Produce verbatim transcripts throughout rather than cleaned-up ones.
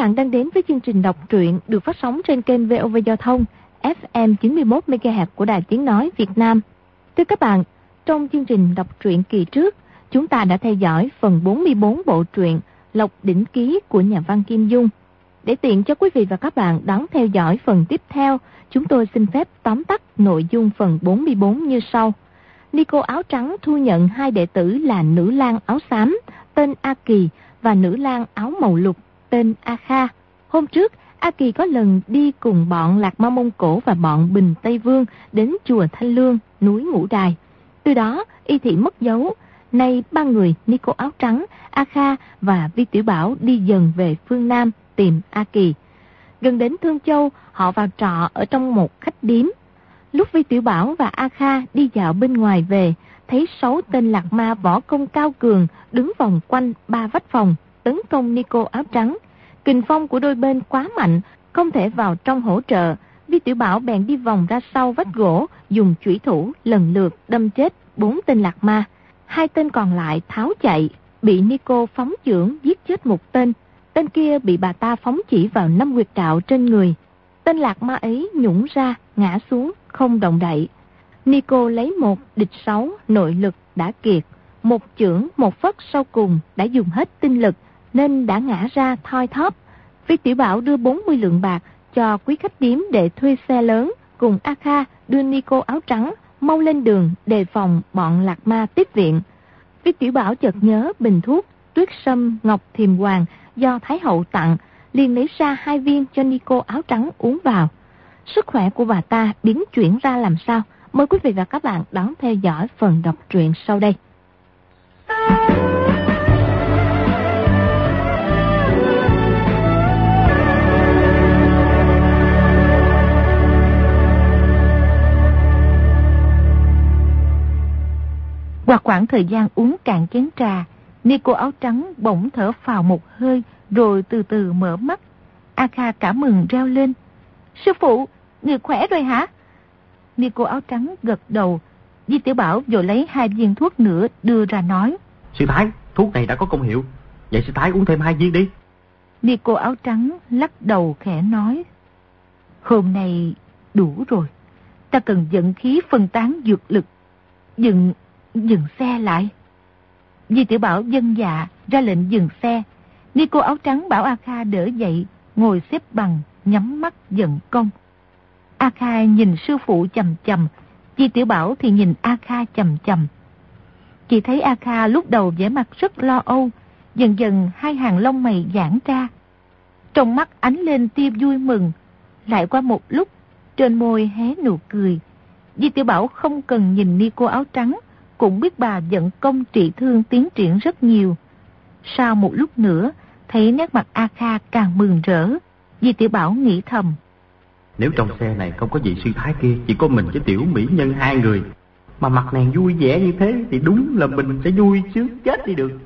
bạn đang đến với chương trình đọc truyện được phát sóng trên kênh vê o vê Giao thông ép em chín mươi mốt mê ga héc của Đài Tiếng Nói Việt Nam. Thưa các bạn, trong chương trình đọc truyện kỳ trước, chúng ta đã theo dõi phần bốn mươi bốn bộ truyện Lộc Đỉnh Ký của nhà văn Kim Dung. Để tiện cho quý vị và các bạn đón theo dõi phần tiếp theo, chúng tôi xin phép tóm tắt nội dung phần bốn mươi bốn như sau. Nico áo trắng thu nhận hai đệ tử là nữ lang áo xám tên A Kỳ và nữ lang áo màu lục tên A Kha. Hôm trước, A Kỳ có lần đi cùng bọn Lạc Ma Mông Cổ và bọn Bình Tây Vương đến chùa Thanh Lương, núi Ngũ Đài. Từ đó, y thị mất dấu. Nay ba người Nico áo trắng, A Kha và Vi Tiểu Bảo đi dần về phương Nam tìm A Kỳ. Gần đến Thương Châu, họ vào trọ ở trong một khách điếm. Lúc Vi Tiểu Bảo và A Kha đi dạo bên ngoài về, thấy sáu tên lạc ma võ công cao cường đứng vòng quanh ba vách phòng, tấn công Nico áo trắng. Kình phong của đôi bên quá mạnh, không thể vào trong hỗ trợ. Vi Tiểu Bảo bèn đi vòng ra sau vách gỗ, dùng chủy thủ lần lượt đâm chết bốn tên lạc ma. Hai tên còn lại tháo chạy, bị Nico phóng chưởng giết chết một tên. Tên kia bị bà ta phóng chỉ vào năm huyệt đạo trên người. Tên lạc ma ấy nhũng ra, ngã xuống, không động đậy. Nico lấy một địch sáu, nội lực đã kiệt. Một chưởng, một phất sau cùng đã dùng hết tinh lực, nên đã ngã ra thoi thóp. Vi Tiểu Bảo đưa bốn mươi lượng bạc cho quý khách điếm để thuê xe lớn, cùng A Kha đưa Nico áo trắng mau lên đường đề phòng bọn lạc ma tiếp viện. Vi Tiểu Bảo chợt nhớ bình thuốc Tuyết Sâm Ngọc Thiềm Hoàng do Thái Hậu tặng, liền lấy ra hai viên cho Nico áo trắng uống vào. Sức khỏe của bà ta biến chuyển ra làm sao? Mời quý vị và các bạn đón theo dõi phần đọc truyện sau đây. Qua khoảng thời gian uống cạn chén trà, Nico áo trắng bỗng thở phào một hơi, rồi từ từ mở mắt. A Kha cả mừng reo lên: "Sư phụ, người khỏe rồi hả?" Nico áo trắng gật đầu. Vi Tiểu Bảo vội lấy hai viên thuốc nữa đưa ra nói: "Sư Thái, thuốc này đã có công hiệu, vậy sư Thái uống thêm hai viên đi." Nico áo trắng lắc đầu khẽ nói: "Hôm nay đủ rồi, ta cần vận khí phân tán dược lực. Dừng, dừng xe lại." Vi Tiểu Bảo vâng dạ ra lệnh dừng xe. Nico áo trắng bảo A Kha đỡ dậy, ngồi xếp bằng, nhắm mắt vận công. A Kha nhìn sư phụ chằm chằm, Vi Tiểu Bảo thì nhìn A Kha chằm chằm. Chỉ thấy A Kha lúc đầu vẻ mặt rất lo âu, dần dần hai hàng lông mày giãn ra. Trong mắt ánh lên tia vui mừng, lại qua một lúc, trên môi hé nụ cười. Vi Tiểu Bảo không cần nhìn Nico áo trắng, cũng biết bà vận công trị thương tiến triển rất nhiều. Sau một lúc nữa, thấy nét mặt A Kha càng mừng rỡ, Vi Tiểu Bảo nghĩ thầm: "Nếu trong xe này không có vị sư thái kia, chỉ có mình với tiểu mỹ nhân hai người, mà mặt nàng vui vẻ như thế thì đúng là mình sẽ vui chứ chết đi được."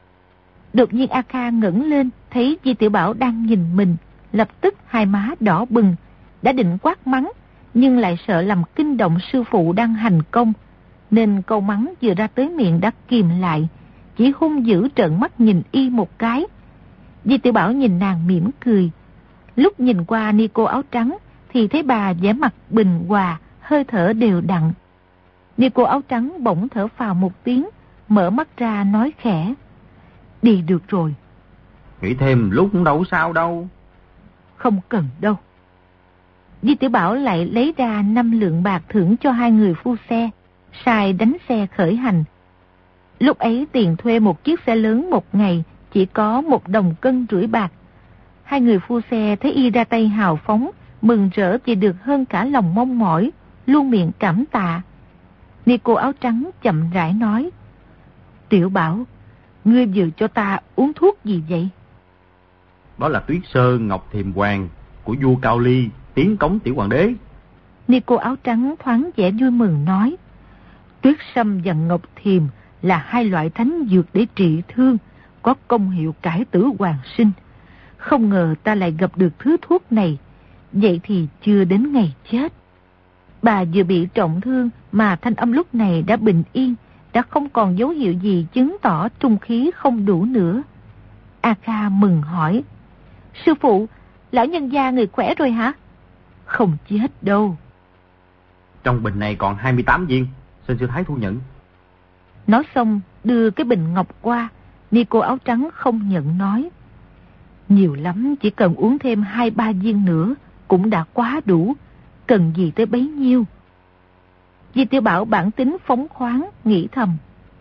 Đột nhiên A Kha ngẩng lên, thấy Vi Tiểu Bảo đang nhìn mình, lập tức hai má đỏ bừng, đã định quát mắng, nhưng lại sợ làm kinh động sư phụ đang hành công, nên câu mắng vừa ra tới miệng đã kìm lại, chỉ hung dữ trợn mắt nhìn y một cái. Vi Tiểu Bảo nhìn nàng mỉm cười. Lúc nhìn qua Nico áo trắng thì thấy bà vẻ mặt bình hòa, hơi thở đều đặn. Nico áo trắng bỗng thở phào một tiếng, mở mắt ra nói khẽ: "Đi được rồi." "Nghĩ thêm lúc cũng đâu sao đâu." "Không cần đâu." Vi Tiểu Bảo lại lấy ra năm lượng bạc thưởng cho hai người phu xe, sai đánh xe khởi hành. Lúc ấy tiền thuê một chiếc xe lớn một ngày chỉ có một đồng cân rưỡi bạc. Hai người phu xe thấy y ra tay hào phóng, mừng rỡ vì được hơn cả lòng mong mỏi, luôn miệng cảm tạ. Nico áo trắng chậm rãi nói: "Tiểu Bảo, ngươi vừa cho ta uống thuốc gì vậy?" "Đó là Tuyết Sơn Ngọc Thiềm Hoàng của vua Cao Ly, tiến cống tiểu hoàng đế." Nico áo trắng thoáng vẻ vui mừng nói: "Tuyết Sâm và Ngọc Thiềm là hai loại thánh dược để trị thương, có công hiệu cải tử hoàn sinh. Không ngờ ta lại gặp được thứ thuốc này, vậy thì chưa đến ngày chết." Bà vừa bị trọng thương mà thanh âm lúc này đã bình yên, đã không còn dấu hiệu gì chứng tỏ trung khí không đủ nữa. A Kha mừng hỏi: Sư phụ, lão nhân gia người khỏe rồi hả? Không chết đâu. Trong bình này còn hai mươi tám viên, xin sư thái thu nhận. Nói xong đưa cái bình ngọc qua. Ni cô áo trắng không nhận nói. Nhiều lắm chỉ cần uống thêm hai ba viên nữa cũng đã quá đủ. Cần gì tới bấy nhiêu. Di Tiểu Bảo bản tính phóng khoáng, nghĩ thầm.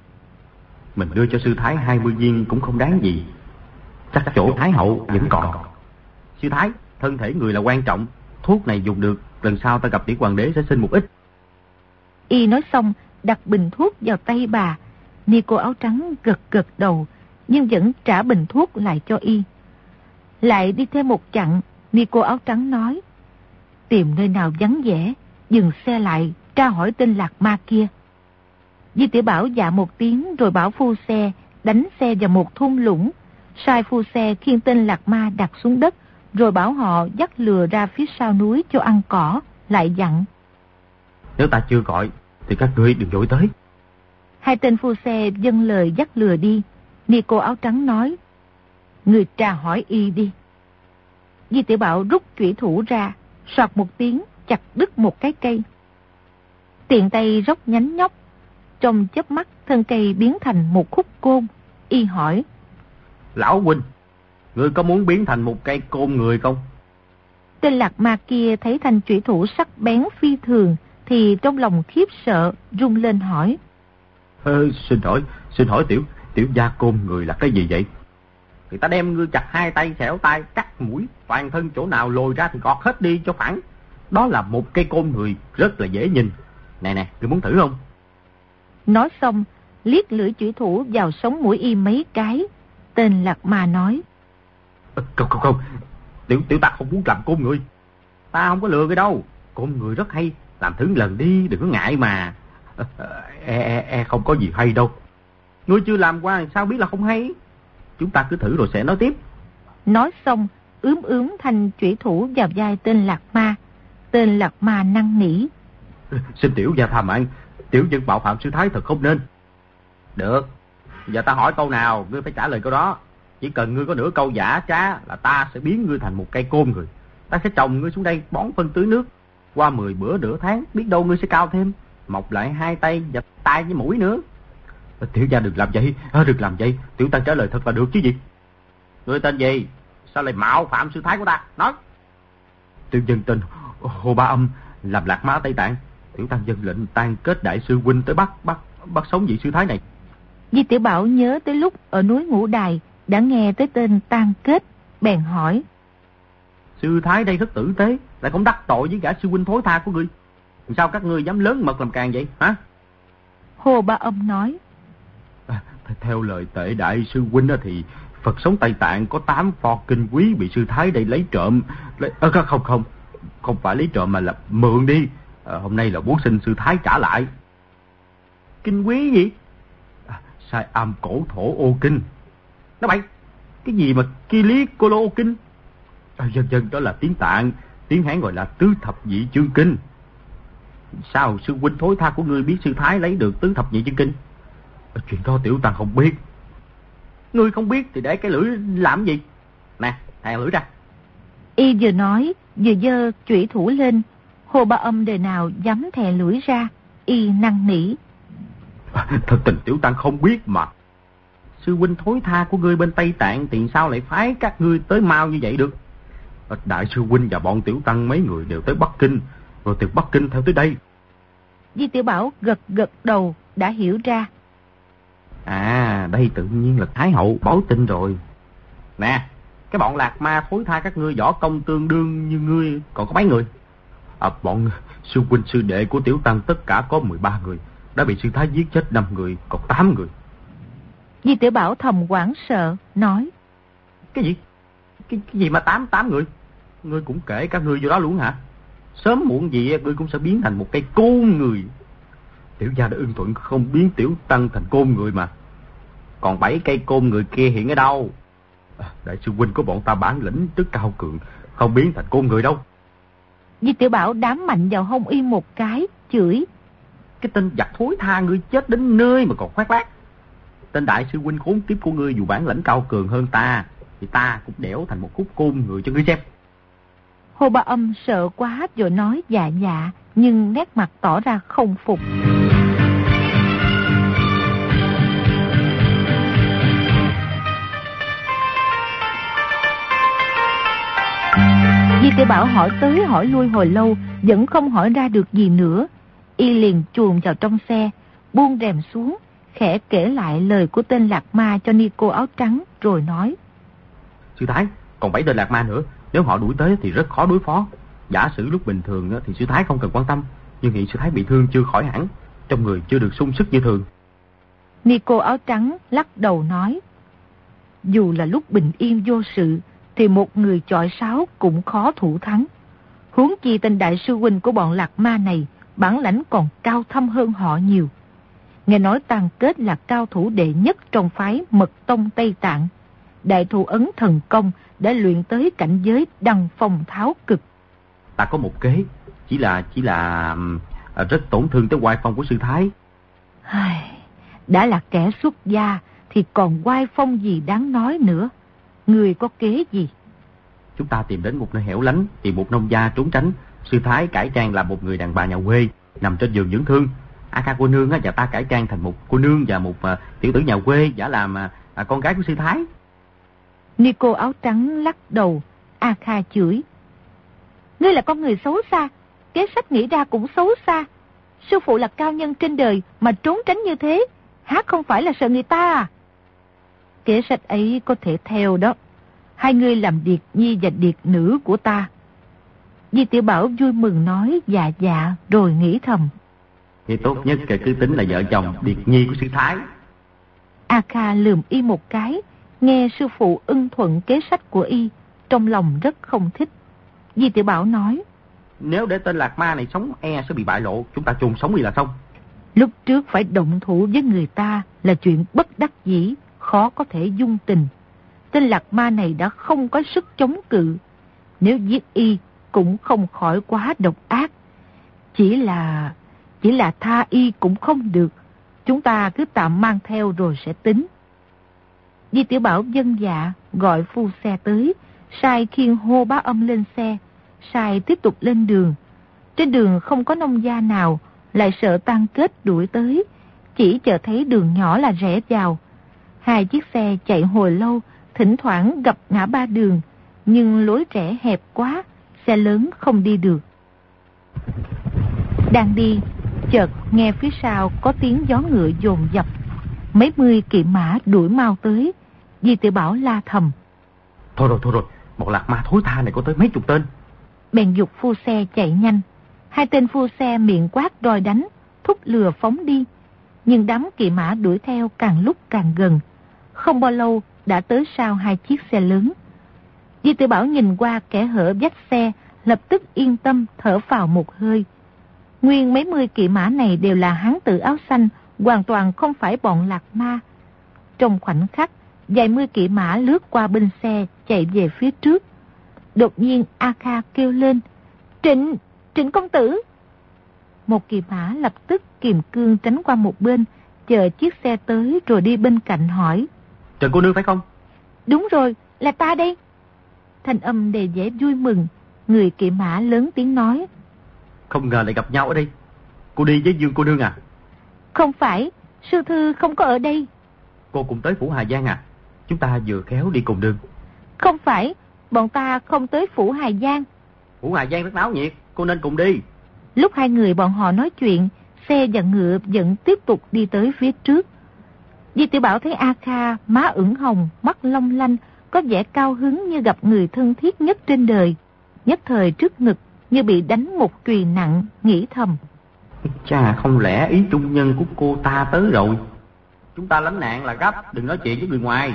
Mình đưa cho sư thái hai mươi viên cũng không đáng gì. Chắc chỗ thái hậu vẫn còn. Sư thái, thân thể người là quan trọng. Thuốc này dùng được, lần sau ta gặp tiểu hoàng đế sẽ xin một ít. Y nói xong đặt bình thuốc vào tay bà. Ni cô áo trắng gật gật đầu, nhưng vẫn trả bình thuốc lại cho Y. Lại đi thêm một chặng, Ni cô áo trắng nói. Tìm nơi nào vắng vẻ, dừng xe lại, tra hỏi tên Lạc Ma kia. Di Tiểu Bảo dạ một tiếng rồi bảo phu xe đánh xe vào một thung lũng, sai phu xe khiêng tên Lạc Ma đặt xuống đất, rồi bảo họ dắt lừa ra phía sau núi cho ăn cỏ, lại dặn. Nếu ta chưa gọi thì các ngươi đừng vội tới. Hai tên phu xe dâng lời dắt lừa đi. Ni cô áo trắng nói. Người tra hỏi Y đi. Di Tiểu Bảo rút chủy thủ ra, soạt một tiếng chặt đứt một cái cây. Tiện tay róc nhánh nhóc, trong chớp mắt thân cây biến thành một khúc côn. Y hỏi. Lão huynh, ngươi có muốn biến thành một cây côn người không? Tên Lạc Ma kia thấy thanh chủy thủ sắc bén phi thường thì trong lòng khiếp sợ, rung lên hỏi. Ờ, xin hỏi, xin hỏi tiểu, tiểu gia côn người là cái gì vậy? Người ta đem ngươi chặt hai tay xẻo tay, cắt mũi, toàn thân chỗ nào lồi ra thì gọt hết đi cho phẳng. Đó là một cây côn người rất là dễ nhìn. Nè nè, ngươi muốn thử không? Nói xong, liếc lưỡi chủy thủ vào sống mũi Y mấy cái. Tên Lạc Ma nói. À, không không không, tiểu tiểu ta không muốn làm côn người. Ta không có lừa cái đâu. Côn người rất hay, làm thử lần đi, đừng có ngại mà. À, e, e, e không có gì hay đâu. Ngươi chưa làm qua sao biết là không hay. Chúng ta cứ thử rồi sẽ nói tiếp. Nói xong, ướm ướm thanh chủy thủ vào vai tên Lạc Ma. Tên Lạc Ma năn nỉ. Xin tiểu gia tha mạng, tiểu nhân bạo phạm sư thái thật không nên. Được, giờ ta hỏi câu nào, ngươi phải trả lời câu đó. Chỉ cần ngươi có nửa câu giả trá là ta sẽ biến ngươi thành một cây côn người. Ta sẽ trồng ngươi xuống đây bón phân tưới nước. Qua mười bữa nửa tháng, biết đâu ngươi sẽ cao thêm, mọc lại hai tay và tay với mũi nữa. Tiểu gia đừng làm vậy, à, đừng làm vậy. Tiểu tăng trả lời thật là được chứ gì. Ngươi tên gì? Sao lại mạo phạm sư thái của ta? Nói. Tiểu nhân tên Hồ Ba Âm, làm Lạc Ma Tây Tạng. Tiểu tăng dân lệnh tan kết đại sư huynh tới bắt bắt bắt sống vị sư thái này. Di Tiểu Bảo nhớ tới lúc ở núi Ngũ Đài đã nghe tới tên tan kết, bèn hỏi. Sư thái đây rất tử tế, lại cũng đắc tội với gã sư huynh thối tha của ngươi. Sao các ngươi dám lớn mật làm càng vậy hả? Hồ Ba Âm nói. À, theo lời tệ đại sư huynh thì Phật sống Tây Tạng có tám pho kinh quý bị sư thái đây lấy trộm. Lấy... À, không không, không phải lấy trộm mà là mượn đi. À, hôm nay là muốn xin sư thái trả lại. Kinh quý gì? À, sai am cổ thổ ô kinh. Nó bậy, cái gì mà ki lý cô lô ô kinh? À, dân dân đó là tiếng Tạng, tiếng Hán gọi là tứ thập nhị chương kinh. Sao sư huynh thối tha của ngươi biết sư thái lấy được tứ thập nhị chương kinh? À, chuyện đó tiểu tăng không biết. Ngươi không biết thì để cái lưỡi làm gì? Nè, thè lưỡi ra. Y vừa nói vừa giơ chủy thủ lên. Hồ Ba Âm đời nào dám thè lưỡi ra. Y năn nỉ. À, thật tình tiểu tăng không biết mà. Sư huynh thối tha của ngươi bên Tây Tạng thì sao lại phái các ngươi tới mau như vậy được? À, đại sư huynh và bọn tiểu tăng mấy người đều tới Bắc Kinh, rồi từ Bắc Kinh theo tới đây. Di Tiểu Bảo gật gật đầu đã hiểu ra. À, đây tự nhiên là Thái hậu báo tin rồi. Nè, cái bọn Lạc Ma thối tha các ngươi võ công tương đương như ngươi còn có mấy người? À, bọn sư huynh sư đệ của tiểu tăng tất cả có mười ba người, đã bị sư thái giết chết năm người, còn tám người. Di Tiểu Bảo thầm hoảng sợ nói. Cái gì? Cái, cái gì mà tám tám người? Ngươi cũng kể các ngươi vô đó luôn hả? Sớm muộn gì ngươi cũng sẽ biến thành một cây côn người. Tiểu gia đã ưng thuận không biến tiểu tăng thành côn người mà. Còn bảy cây côn người kia hiện ở đâu? À, đại sư huynh của bọn ta bản lĩnh rất cao cường, không biến thành côn người đâu. Di Tiểu Bảo đám mạnh vào hông Y một cái, chửi. Cái tên giặc thối tha, ngươi chết đến nơi mà còn khoác lác. Tên đại sư huynh khốn kiếp của ngươi dù bản lĩnh cao cường hơn ta, thì ta cũng đẽo thành một khúc côn người cho ngươi xem. Hồ Ba Âm sợ quá rồi nói dạ dạ, nhưng nét mặt tỏ ra không phục. Di Tiểu Bảo hỏi tới hỏi lui hồi lâu, vẫn không hỏi ra được gì nữa. Y liền chuồn vào trong xe, buông rèm xuống, khẽ kể lại lời của tên Lạc Ma cho Ni Cô áo trắng, rồi nói: Sư Thái, còn bảy tên Lạc Ma nữa, nếu họ đuổi tới thì rất khó đối phó. Giả sử lúc bình thường thì sư Thái không cần quan tâm, nhưng hiện sư Thái bị thương chưa khỏi hẳn, trong người chưa được sung sức như thường. Ni Cô áo trắng lắc đầu nói: Dù là lúc bình yên vô sự thì một người chọi sáo cũng khó thủ thắng. Huống chi tên đại sư huynh của bọn Lạc Ma này bản lãnh còn cao thâm hơn họ nhiều. Nghe nói Tàn Kết là cao thủ đệ nhất trong phái Mật Tông Tây Tạng. Đại thủ ấn thần công đã luyện tới cảnh giới đăng phong tháo cực. Ta có một kế, chỉ là chỉ là rất tổn thương tới oai phong của sư Thái. Đã là kẻ xuất gia thì còn oai phong gì đáng nói nữa. Người có kế gì? Chúng ta tìm đến một nơi hẻo lánh, tìm một nông gia trốn tránh. Sư Thái cải trang làm một người đàn bà nhà quê, nằm trên giường dưỡng thương. A Kha cô nương và ta cải trang thành một cô nương và một uh, tiểu tử nhà quê, giả làm uh, con gái của sư Thái. Ni Cô áo trắng lắc đầu. A Kha chửi: Ngươi là con người xấu xa, kế sách nghĩ ra cũng xấu xa. Sư phụ là cao nhân trên đời mà trốn tránh như thế, há không phải là sợ người ta à? Kế sách ấy có thể theo đó. Hai người làm điệt nhi và điệt nữ của ta. Di Tiểu Bảo vui mừng nói dạ dạ, rồi nghĩ thầm: Thì tốt nhất kể cứ tính là vợ chồng điệt nhi của sư Thái. A Kha lườm y một cái, nghe sư phụ ưng thuận kế sách của y, trong lòng rất không thích. Di Tiểu Bảo nói: Nếu để tên Lạc Ma này sống e sẽ bị bại lộ, chúng ta chôn sống y là xong. Lúc trước phải động thủ với người ta là chuyện bất đắc dĩ, khó có thể dung tình. Tên Lạc Ma này đã không có sức chống cự, nếu giết y cũng không khỏi quá độc ác. Chỉ là... chỉ là tha y cũng không được. Chúng ta cứ tạm mang theo rồi sẽ tính. Di Tiểu Bảo vâng dạ, gọi phu xe tới, sai khiêng Hồ Bá Âm lên xe, sai tiếp tục lên đường. Trên đường không có nông gia nào, lại sợ Tàn Kết đuổi tới, chỉ chờ thấy đường nhỏ là rẽ vào. Hai chiếc xe chạy hồi lâu, thỉnh thoảng gặp ngã ba đường, nhưng lối rẽ hẹp quá, xe lớn không đi được. Đang đi, chợt nghe phía sau có tiếng gió ngựa dồn dập, mấy mươi kỵ mã đuổi mau tới. Di Tiểu Bảo la thầm: Thôi rồi, thôi rồi, bọn Lạc Ma thối tha này có tới mấy chục tên. Bèn giục phu xe chạy nhanh. Hai tên phu xe miệng quát đòi đánh, thúc lừa phóng đi. Nhưng đám kỵ mã đuổi theo càng lúc càng gần. Không bao lâu đã tới sau hai chiếc xe lớn. Di Tiểu Bảo nhìn qua kẻ hở vách xe, lập tức yên tâm thở phào một hơi. Nguyên mấy mươi kỵ mã này đều là hán tử áo xanh, hoàn toàn không phải bọn Lạc Ma. Trong khoảnh khắc, vài mươi kỵ mã lướt qua bên xe, chạy về phía trước. Đột nhiên A Kha kêu lên: Trịnh, Trịnh công tử! Một kỵ mã lập tức kiềm cương tránh qua một bên, chờ chiếc xe tới rồi đi bên cạnh hỏi: Trần cô nương phải không? Đúng rồi, là ta đây. Thanh âm đầy vẻ vui mừng. Người kỵ mã lớn tiếng nói: Không ngờ lại gặp nhau ở đây. Cô đi với Dương cô nương à? Không phải, sư thư không có ở đây. Cô cũng tới Phủ Hà Giang à? Chúng ta vừa khéo đi cùng đường. Không phải, bọn ta không tới Phủ Hà Giang. Phủ Hà Giang rất náo nhiệt, cô nên cùng đi. Lúc hai người bọn họ nói chuyện, xe và ngựa vẫn tiếp tục đi tới phía trước. Di Tiểu Bảo thấy A Kha má ửng hồng, mắt long lanh, có vẻ cao hứng như gặp người thân thiết nhất trên đời. Nhất thời trước ngực như bị đánh một chùy nặng, nghĩ thầm: Chà, không lẽ ý trung nhân của cô ta tới rồi? Chúng ta lánh nạn là gấp, đừng nói chuyện với người ngoài.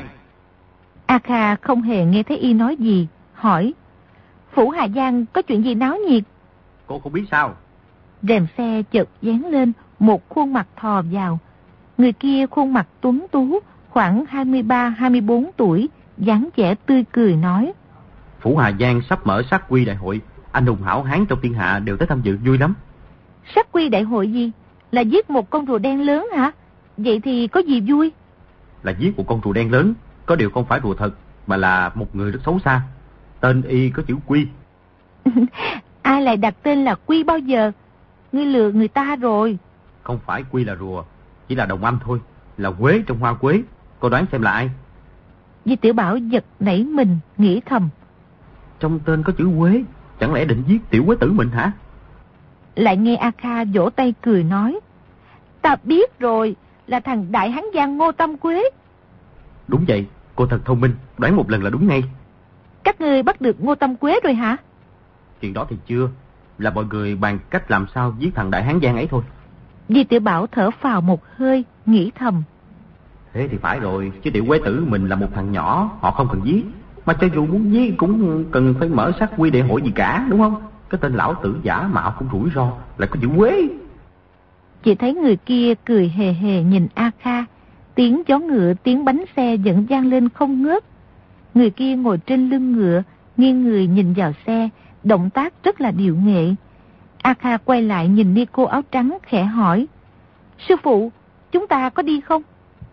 A Kha không hề nghe thấy y nói gì, hỏi: Phủ Hà Giang có chuyện gì náo nhiệt? Cô không biết sao? Rèm xe chợt dán lên, một khuôn mặt thò vào. Người kia khuôn mặt tuấn tú, khoảng hai mươi ba hai mươi bốn tuổi, dáng vẻ tươi cười nói: Phủ Hà Giang sắp mở sát quy đại hội, anh hùng hảo hán trong thiên hạ đều tới tham dự vui lắm. Sát quy đại hội gì? Là giết một con rùa đen lớn hả? Vậy thì có gì vui? Là giết một con rùa đen lớn, có điều không phải rùa thật, mà là một người rất xấu xa. Tên y có chữ Quy. Ai lại đặt tên là Quy bao giờ? Ngươi lừa người ta rồi. Không phải Quy là rùa, chỉ là đồng âm thôi, là quế trong hoa quế. Cô đoán xem là ai? Di Tiểu Bảo giật nảy mình, nghĩ thầm. Trong tên có chữ Quế, chẳng lẽ định giết tiểu quế tử mình hả? Lại nghe A Kha vỗ tay cười nói. Ta biết rồi, là thằng đại hán giang Ngô Tâm Quế. Đúng vậy, cô thật thông minh, đoán một lần là đúng ngay. Các ngươi bắt được Ngô Tâm Quế rồi hả? Chuyện đó thì chưa, là mọi người bàn cách làm sao giết thằng đại hán giang ấy thôi. Di Tiểu Bảo thở phào một hơi, nghĩ thầm. Thế thì phải rồi, chứ tiểu quế tử mình là một thằng nhỏ, họ không cần giết. Mà cho dù muốn giết cũng cần phải mở sát quy đệ hội gì cả, đúng không? Cái tên lão tử giả mạo cũng rủi ro, lại có chữ Quế. Chỉ thấy người kia cười hề hề nhìn A Kha, tiếng gió ngựa, tiếng bánh xe vẫn vang lên không ngớt. Người kia ngồi trên lưng ngựa, nghiêng người nhìn vào xe, động tác rất là điệu nghệ. A Kha quay lại nhìn ni cô áo trắng khẽ hỏi. Sư phụ, chúng ta có đi không?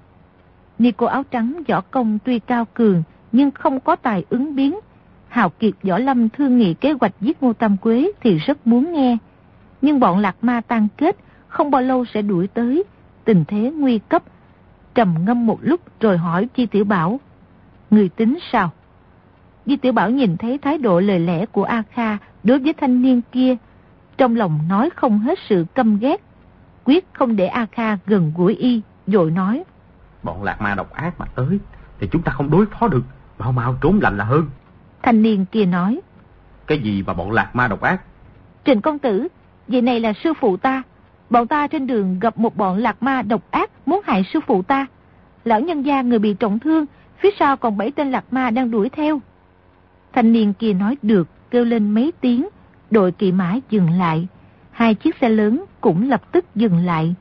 Ni cô áo trắng võ công tuy cao cường, nhưng không có tài ứng biến. Hào kiệt võ lâm thương nghị kế hoạch giết Ngô Tam Quế thì rất muốn nghe. Nhưng bọn Lạc Ma tan kết, không bao lâu sẽ đuổi tới. Tình thế nguy cấp. Trầm ngâm một lúc rồi hỏi Di Tiểu Bảo. Người tính sao? Di Tiểu Bảo nhìn thấy thái độ lời lẽ của A Kha đối với thanh niên kia, trong lòng nói không hết sự căm ghét. Quyết không để A Kha gần gũi y, vội nói. Bọn Lạc Ma độc ác mà tới thì chúng ta không đối phó được, mau mau trốn lành là hơn. Thanh niên kia nói. Cái gì mà bọn Lạc Ma độc ác? Trịnh công tử, vậy này là sư phụ ta. Bọn ta trên đường gặp một bọn Lạc Ma độc ác muốn hại sư phụ ta. Lão nhân gia người bị trọng thương, phía sau còn bảy tên Lạc Ma đang đuổi theo. Thanh niên kia nói được, kêu lên mấy tiếng, đội kỵ mã dừng lại. Hai chiếc xe lớn cũng lập tức dừng lại.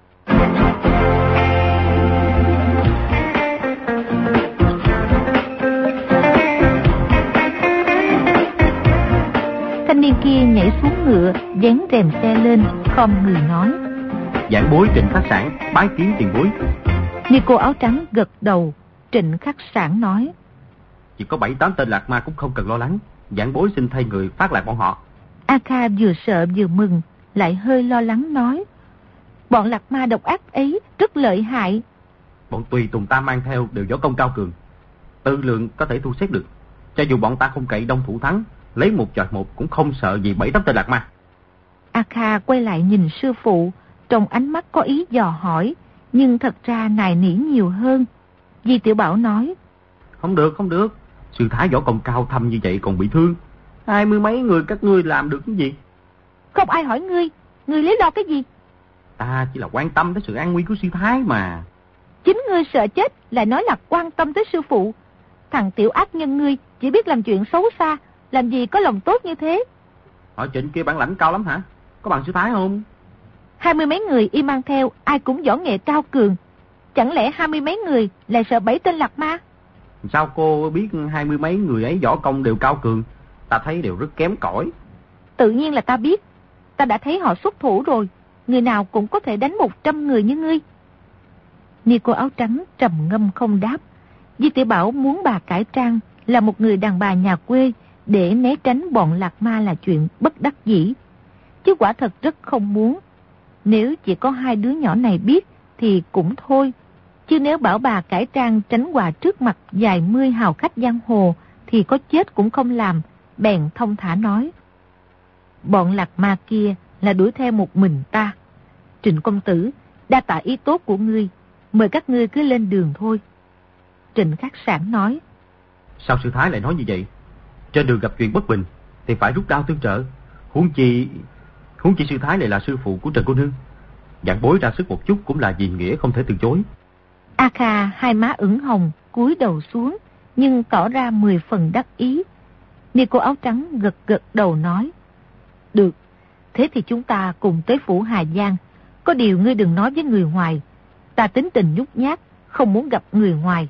Thanh niên kia nhảy xuống ngựa, dán rèm xe lên, khom người nói. Giảng bối Trịnh Khắc Sản, bái kiến tiền bối. Ni cô áo trắng gật đầu. Trịnh Khắc Sản nói. Chỉ có bảy tám tên Lạc Ma cũng không cần lo lắng. Giảng bối xin thay người phát lạc bọn họ. A Kha vừa sợ vừa mừng, lại hơi lo lắng nói. Bọn Lạc Ma độc ác ấy rất lợi hại. Bọn tùy tùng ta mang theo đều võ công cao cường, tư lượng có thể thu xếp được. Cho dù bọn ta không cậy đông thủ thắng, lấy một chọi một cũng không sợ gì bảy tám tên Lạc Ma. A Kha quay lại nhìn sư phụ, trong ánh mắt có ý dò hỏi, nhưng thật ra nài nỉ nhiều hơn. Di Tiểu Bảo nói. Không được, không được. Sư thái võ công cao thâm như vậy còn bị thương. Hai mươi mấy người các ngươi làm được cái gì? Không ai hỏi ngươi, ngươi lý do cái gì? Ta chỉ là quan tâm tới sự an nguy của sư thái mà. Chính ngươi sợ chết, lại nói là quan tâm tới sư phụ. Thằng tiểu ác nhân ngươi chỉ biết làm chuyện xấu xa, làm gì có lòng tốt như thế. Hỏi Trịnh kia bản lãnh cao lắm hả? Có bằng sư thái không? Hai mươi mấy người y mang theo, ai cũng võ nghệ cao cường. Chẳng lẽ hai mươi mấy người lại sợ bảy tên Lạc Ma? Sao cô biết hai mươi mấy người ấy võ công đều cao cường? Ta thấy đều rất kém cỏi. Tự nhiên là ta biết. Ta đã thấy họ xuất thủ rồi. Người nào cũng có thể đánh một trăm người như ngươi. Ni cô áo trắng trầm ngâm không đáp. Di Tiểu Bảo muốn bà cải trang là một người đàn bà nhà quê để né tránh bọn Lạc Ma là chuyện bất đắc dĩ. Chứ quả thật rất không muốn. Nếu chỉ có hai đứa nhỏ này biết thì cũng thôi. Chứ nếu bảo bà cải trang tránh quà trước mặt vài mươi hào khách giang hồ thì có chết cũng không làm. Bèn thông thả nói. Bọn Lạc Ma kia là đuổi theo một mình ta. Trịnh công tử, đa tạ ý tốt của ngươi. Mời các ngươi cứ lên đường thôi. Trịnh Khắc Sản nói. Sao sư thái lại nói như vậy? Trên đường gặp chuyện bất bình thì phải rút đao tương trợ. Huống chi Huống chi sư thái này là sư phụ của Trần cô nương. Giảng bối ra sức một chút cũng là vì nghĩa không thể từ chối. A Kha hai má ửng hồng, cúi đầu xuống, nhưng tỏ ra mười phần đắc ý. Ni cô áo trắng gật gật đầu nói. Được, thế thì chúng ta cùng tới phủ Hà Giang. Có điều ngươi đừng nói với người ngoài. Ta tính tình nhút nhát, không muốn gặp người ngoài.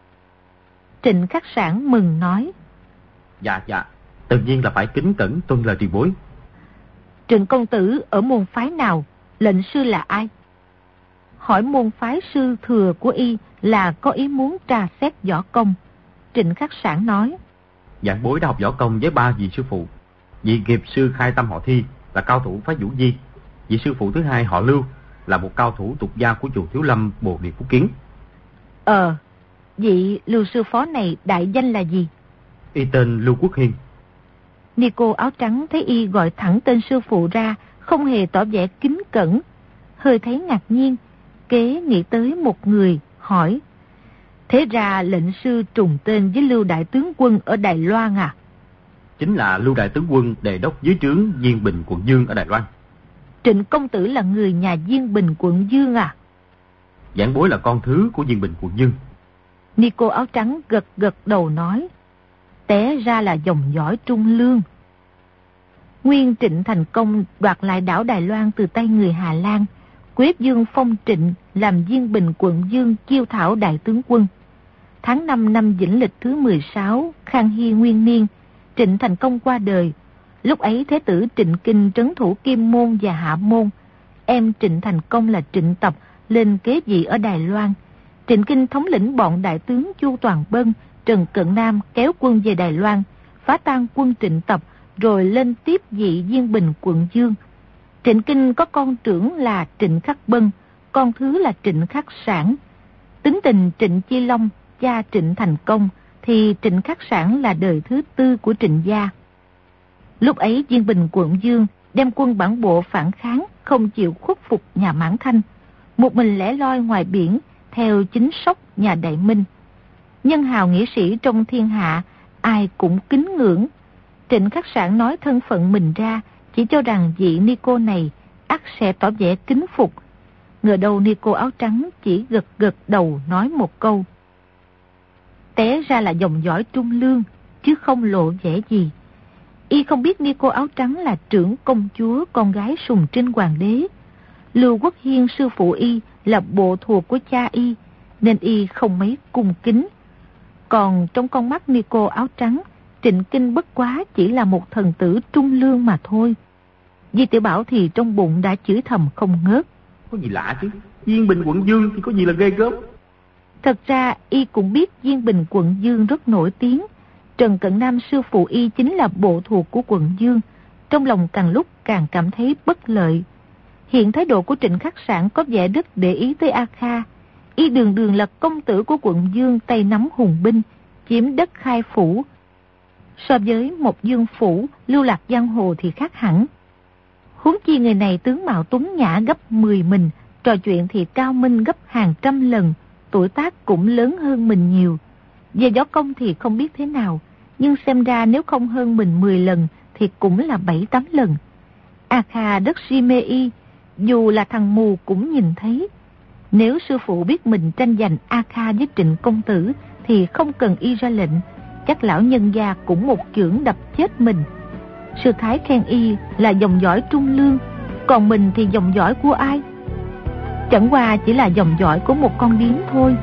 Trịnh Khắc Sản mừng nói. Dạ dạ, tự nhiên là phải kính cẩn tuân lời tiền bối. Trịnh công tử ở môn phái nào? Lệnh sư là ai? Hỏi môn phái sư thừa của y là có ý muốn tra xét võ công. Trịnh Khắc Sảng nói: Vạn bối đã học võ công với ba vị sư phụ. Vị nghiệp sư khai tâm họ Thi là cao thủ phái Vũ Di. Vị sư phụ thứ hai họ Lưu là một cao thủ tục gia của chùa Thiếu Lâm Bồ Đề Phúc Kiến. Ờ, vị Lưu sư phó này đại danh là gì? Y tên Lưu Quốc Hiên. Ni cô áo trắng thấy y gọi thẳng tên sư phụ ra, không hề tỏ vẻ kính cẩn, hơi thấy ngạc nhiên, kế nghĩ tới một người, hỏi: Thế ra lệnh sư trùng tên với Lưu đại tướng quân ở Đài Loan à? Chính là Lưu đại tướng quân đề đốc dưới trướng Diên Bình quận Dương ở Đài Loan. Trịnh công tử là người nhà Diên Bình quận Dương à? Vãn bối là con thứ của Diên Bình quận Dương. Ni cô áo trắng gật gật đầu nói: Té ra là dòng dõi Trung Lương. Nguyên Trịnh thành công đoạt lại đảo Đài Loan từ tay người Hà Lan, quyết dương phong Trịnh làm Diên Bình quận Dương chiêu thảo đại tướng quân. Tháng năm năm Vĩnh Lịch thứ mười sáu, Khang Hy Nguyên Niên, Trịnh thành công qua đời. Lúc ấy Thế tử Trịnh Kinh trấn thủ Kim Môn và Hạ Môn. Em Trịnh thành công là Trịnh Tập lên kế vị ở Đài Loan. Trịnh Kinh thống lĩnh bọn đại tướng Chu Toàn Bân, Trần Cận Nam kéo quân về Đài Loan, phá tan quân Trịnh Tập, rồi lên tiếp vị Diên Bình quận Dương. Trịnh Kinh có con trưởng là Trịnh Khắc Bân, con thứ là Trịnh Khắc Sảng. Tính tình Trịnh Chi Long, cha Trịnh thành công, thì Trịnh Khắc Sảng là đời thứ tư của Trịnh gia. Lúc ấy Diên Bình quận Dương đem quân bản bộ phản kháng, không chịu khuất phục nhà Mãn Thanh, một mình lẻ loi ngoài biển theo chính sóc nhà Đại Minh. Nhân hào nghĩa sĩ trong thiên hạ, ai cũng kính ngưỡng. Trịnh Khắc Sảng nói thân phận mình ra, chỉ cho rằng vị ni cô này ắt sẽ tỏ vẻ kính phục. Ngờ đâu ni cô áo trắng chỉ gật gật đầu nói một câu: Té ra là dòng dõi Trung Lương, chứ không lộ vẻ gì. Y không biết ni cô áo trắng là trưởng công chúa, con gái sùng trinh hoàng đế. Lưu Quốc Hiên sư phụ y là bộ thuộc của cha y, nên y không mấy cung kính. Còn trong con mắt ni cô áo trắng, Trịnh Kinh bất quá chỉ là một thần tử Trung Lương mà thôi. Di Tiểu Bảo thì trong bụng đã chửi thầm không ngớt. Có gì lạ chứ, Diên Bình quận Dương thì có gì là ghê gớm. Thật ra y cũng biết Diên Bình quận Dương rất nổi tiếng. Trần Cận Nam sư phụ y chính là bộ thuộc của quận Dương. Trong lòng càng lúc càng cảm thấy bất lợi. Hiện thái độ của Trịnh Khắc Sảng có vẻ rất để ý tới A Kha. Y đường đường là công tử của quận Dương, tay nắm hùng binh, chiếm đất khai phủ. So với một dương phủ lưu lạc giang hồ thì khác hẳn. Huống chi người này tướng mạo tuấn nhã gấp mười mình, trò chuyện thì cao minh gấp hàng trăm lần, tuổi tác cũng lớn hơn mình nhiều. Về võ công thì không biết thế nào, nhưng xem ra nếu không hơn mình mười lần thì cũng là bảy tám lần. A Kha rất si mê y, dù là thằng mù cũng nhìn thấy. Nếu sư phụ biết mình tranh giành A Kha với Trịnh công tử thì không cần y ra lệnh, chắc lão nhân gia cũng một chưởng đập chết mình. Sư thái khen y là dòng dõi Trung Lương, còn mình thì dòng dõi của ai? Chẳng qua chỉ là dòng dõi của một con điếm thôi.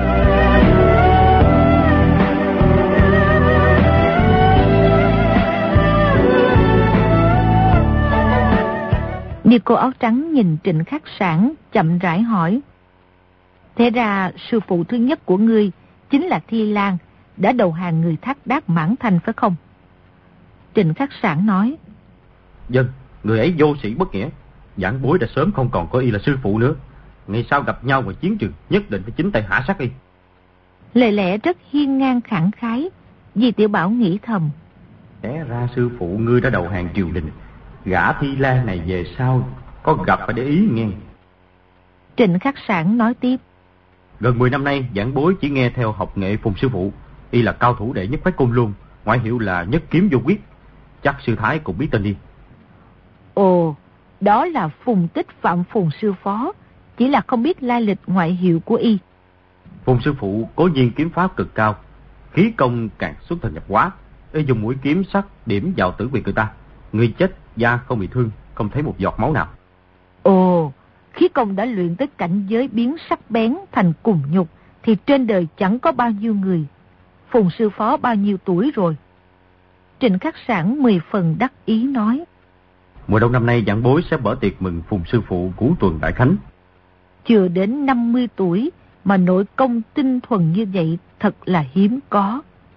Ni cô áo trắng nhìn Trịnh Khắc Sảng chậm rãi hỏi: Thế ra sư phụ thứ nhất của ngươi chính là Thi Lan, đã đầu hàng người Thác Đác Mãn Thanh phải không? Trịnh Khắc Sảng nói: Vâng, người ấy vô sĩ bất nghĩa. Vãn bối đã sớm không còn có y là sư phụ nữa. Ngày sau gặp nhau ngoài chiến trường, nhất định phải chính tay hạ sát y. Lời lẽ rất hiên ngang khẳng khái. Di Tiểu Bảo nghĩ thầm: Té ra sư phụ ngươi đã đầu hàng triều đình. Gã Thi Lan này về sau có gặp phải để ý nghe. Trịnh Khắc Sảng nói tiếp: Gần mười năm nay vãn bối chỉ nghe theo học nghệ Phùng sư phụ. Y là cao thủ đệ nhất phái Côn Luân, ngoại hiệu là Nhất Kiếm Vô Quyết. Chắc sư thái cũng biết tên y. Ồ, đó là Phùng Tích Phạm Phùng sư phó, chỉ là không biết lai lịch ngoại hiệu của y. Phùng sư phụ cố nhiên kiếm pháp cực cao, khí công càng xuất thần nhập hóa. Y dùng mũi kiếm sắc điểm vào tử huyệt người ta, người chết da không bị thương, không thấy một giọt máu nào. Ồ, khí công đã luyện tới cảnh giới biến sắc bén thành cùng nhục thì trên đời chẳng có bao nhiêu người. Phùng sư phó bao nhiêu tuổi rồi? Trịnh Khắc Sảng mười phần đắc ý nói: Mùa đông năm nay vãn bối sẽ mở tiệc mừng Phùng sư phụ cửu tuần đại khánh. Chưa đến năm mươi tuổi mà nội công tinh thuần như vậy thật là hiếm có.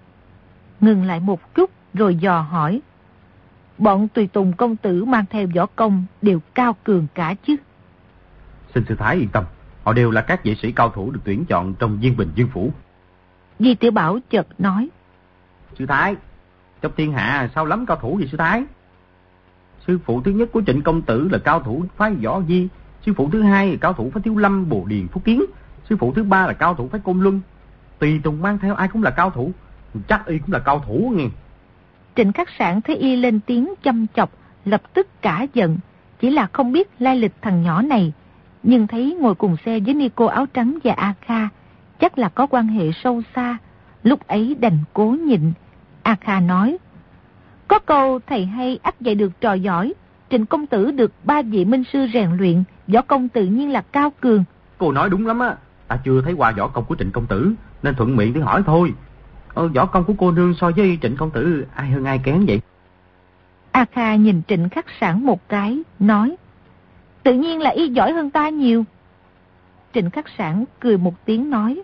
ngừng lại một chút rồi dò hỏi. Bọn tùy tùng công tử mang theo võ công đều cao cường cả chứ? Xin sư thái yên tâm, họ đều là các vệ sĩ cao thủ được tuyển chọn trong Viên Bình Dương Phủ. Di Tiểu Bảo chợt nói. Sư thái, trong thiên hạ sao lắm cao thủ vậy sư thái? Sư phụ thứ nhất của Trịnh công tử là cao thủ phái Võ Di, sư phụ thứ hai là cao thủ phái Thiếu Lâm, Bồ Điền, Phúc Kiến, sư phụ thứ ba là cao thủ phái Côn Luân. Tùy tùng mang theo ai cũng là cao thủ, chắc y cũng là cao thủ nghe. Trịnh Khắc Sảng thấy y lên tiếng chăm chọc, lập tức cả giận, chỉ là không biết lai lịch thằng nhỏ này, nhưng thấy ngồi cùng xe với ni cô áo trắng và A Kha, chắc là có quan hệ sâu xa, lúc ấy đành cố nhịn. A Kha nói, có câu thầy hay ắt dạy được trò giỏi, Trịnh công tử được ba vị minh sư rèn luyện, võ công tự nhiên là cao cường. Cô nói đúng lắm á, ta chưa thấy qua võ công của Trịnh công tử, nên thuận miệng để hỏi thôi. Ờ, võ công của cô nương so với Trịnh công tử ai hơn ai kém vậy? A Kha nhìn Trịnh Khắc Sảng một cái, nói, tự nhiên là y giỏi hơn ta nhiều. Trịnh Khắc Sảng cười một tiếng nói,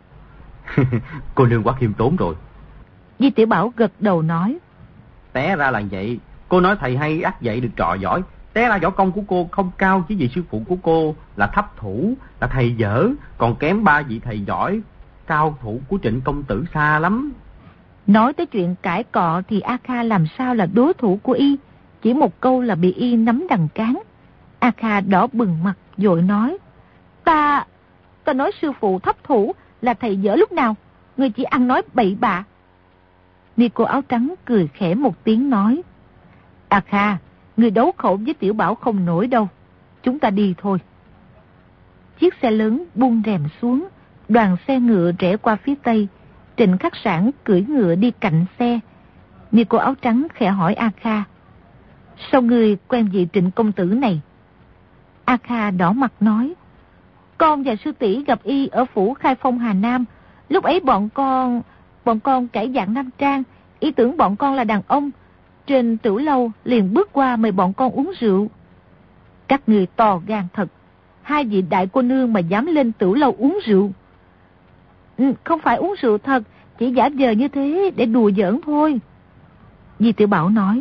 cô nương quá khiêm tốn rồi. Di Tiểu Bảo gật đầu nói, té ra là vậy, cô nói thầy hay ắt dạy được trò giỏi, té ra võ công của cô không cao chứ vì sư phụ của cô là thấp thủ, là thầy dở, còn kém ba vị thầy giỏi, cao thủ của Trịnh công tử xa lắm. Nói tới chuyện cãi cọ thì A Kha làm sao là đối thủ của y, chỉ một câu là bị y nắm đằng cán. A Kha đỏ bừng mặt vội nói, Ta, ta nói sư phụ thấp thủ là thầy dở lúc nào, người chỉ ăn nói bậy bạ. Ni cô áo trắng cười khẽ một tiếng nói, A Kha, người đấu khẩu với Tiểu Bảo không nổi đâu, chúng ta đi thôi. Chiếc xe lớn buông rèm xuống, đoàn xe ngựa rẽ qua phía tây. Trịnh Khắc Sảng cưỡi ngựa đi cạnh xe. Ni cô áo trắng khẽ hỏi A Kha, sao người quen vị Trịnh công tử này? A Kha đỏ mặt nói, con và sư tỷ gặp y ở phủ Khai Phong Hà Nam. Lúc ấy bọn con Bọn con cải dạng nam trang, ý tưởng bọn con là đàn ông. Trên tửu lâu liền bước qua mời bọn con uống rượu. Các người to gan thật, hai vị đại cô nương mà dám lên tửu lâu uống rượu. Ừ, không phải uống rượu thật, chỉ giả vờ như thế để đùa giỡn thôi. Di Tiểu Bảo nói,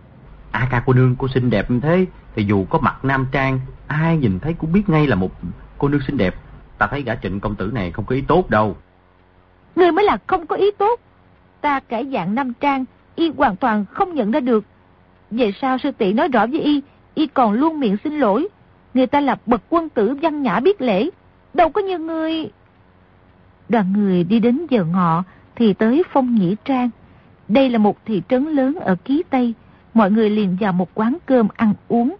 A Kha cô nương cô xinh đẹp như thế thì dù có mặt nam trang, ai nhìn thấy cũng biết ngay là một cô nương xinh đẹp. Ta thấy gã Trịnh công tử này không có ý tốt đâu. Người mới là không có ý tốt. Ta cải dạng nam trang, y hoàn toàn không nhận ra được. Về sao sư tỷ nói rõ với y, y còn luôn miệng xin lỗi. Người ta là bậc quân tử văn nhã biết lễ, đâu có như người. Đoàn người đi đến giờ ngọ thì tới Phong Nhĩ Trang. Đây là một thị trấn lớn ở Ký Tây. Mọi người liền vào một quán cơm ăn uống.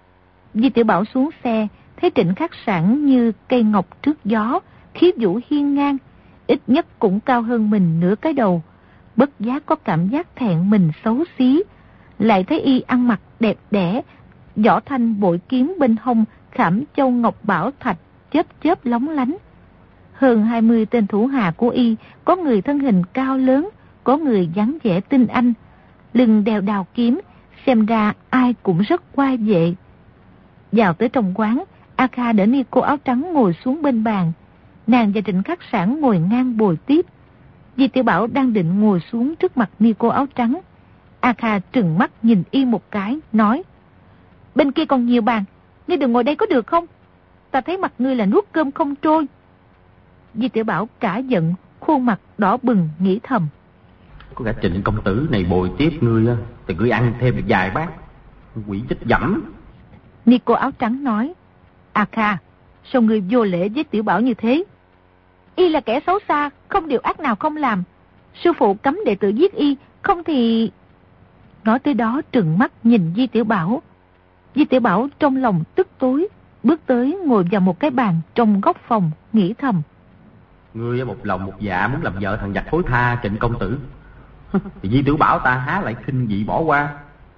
Di Tiểu Bảo xuống xe, thấy Trịnh Khắc Sảng như cây ngọc trước gió, khí vũ hiên ngang, ít nhất cũng cao hơn mình nửa cái đầu. Bất giác có cảm giác thẹn mình xấu xí. Lại thấy y ăn mặc đẹp đẽ, võ thanh bội kiếm bên hông khảm châu ngọc bảo thạch chớp chớp lóng lánh. Hơn hai mươi tên thủ hạ của y, có người thân hình cao lớn, có người dáng vẻ tinh anh, lưng đeo đào kiếm, xem ra ai cũng rất oai vệ. Vào tới trong quán, A Kha để ni cô áo trắng ngồi xuống bên bàn. Nàng và Trịnh Khắc Sảng ngồi ngang bồi tiếp. Di Tiểu Bảo đang định ngồi xuống trước mặt ni cô áo trắng. A Kha trừng mắt nhìn y một cái, nói, bên kia còn nhiều bàn, ngươi đừng ngồi đây có được không? Ta thấy mặt ngươi là nuốt cơm không trôi. Di Tiểu Bảo cả giận, khuôn mặt đỏ bừng nghĩ thầm, có gã Trịnh công tử này bồi tiếp ngươi thì ngươi ăn thêm được vài bát, quỷ chết dẫm. Ni cô áo trắng nói, A Kha, sao ngươi vô lễ với Tiểu Bảo như thế? Y là kẻ xấu xa, không điều ác nào không làm. Sư phụ cấm đệ tử giết y, không thì... Nói tới đó trừng mắt nhìn Di Tiểu Bảo. Di Tiểu Bảo trong lòng tức tối, bước tới ngồi vào một cái bàn trong góc phòng, nghĩ thầm, ngươi một lòng một dạ muốn làm vợ thằng giặc thối tha Trịnh công tử, thì Di Tiểu Bảo ta há lại khinh dị bỏ qua.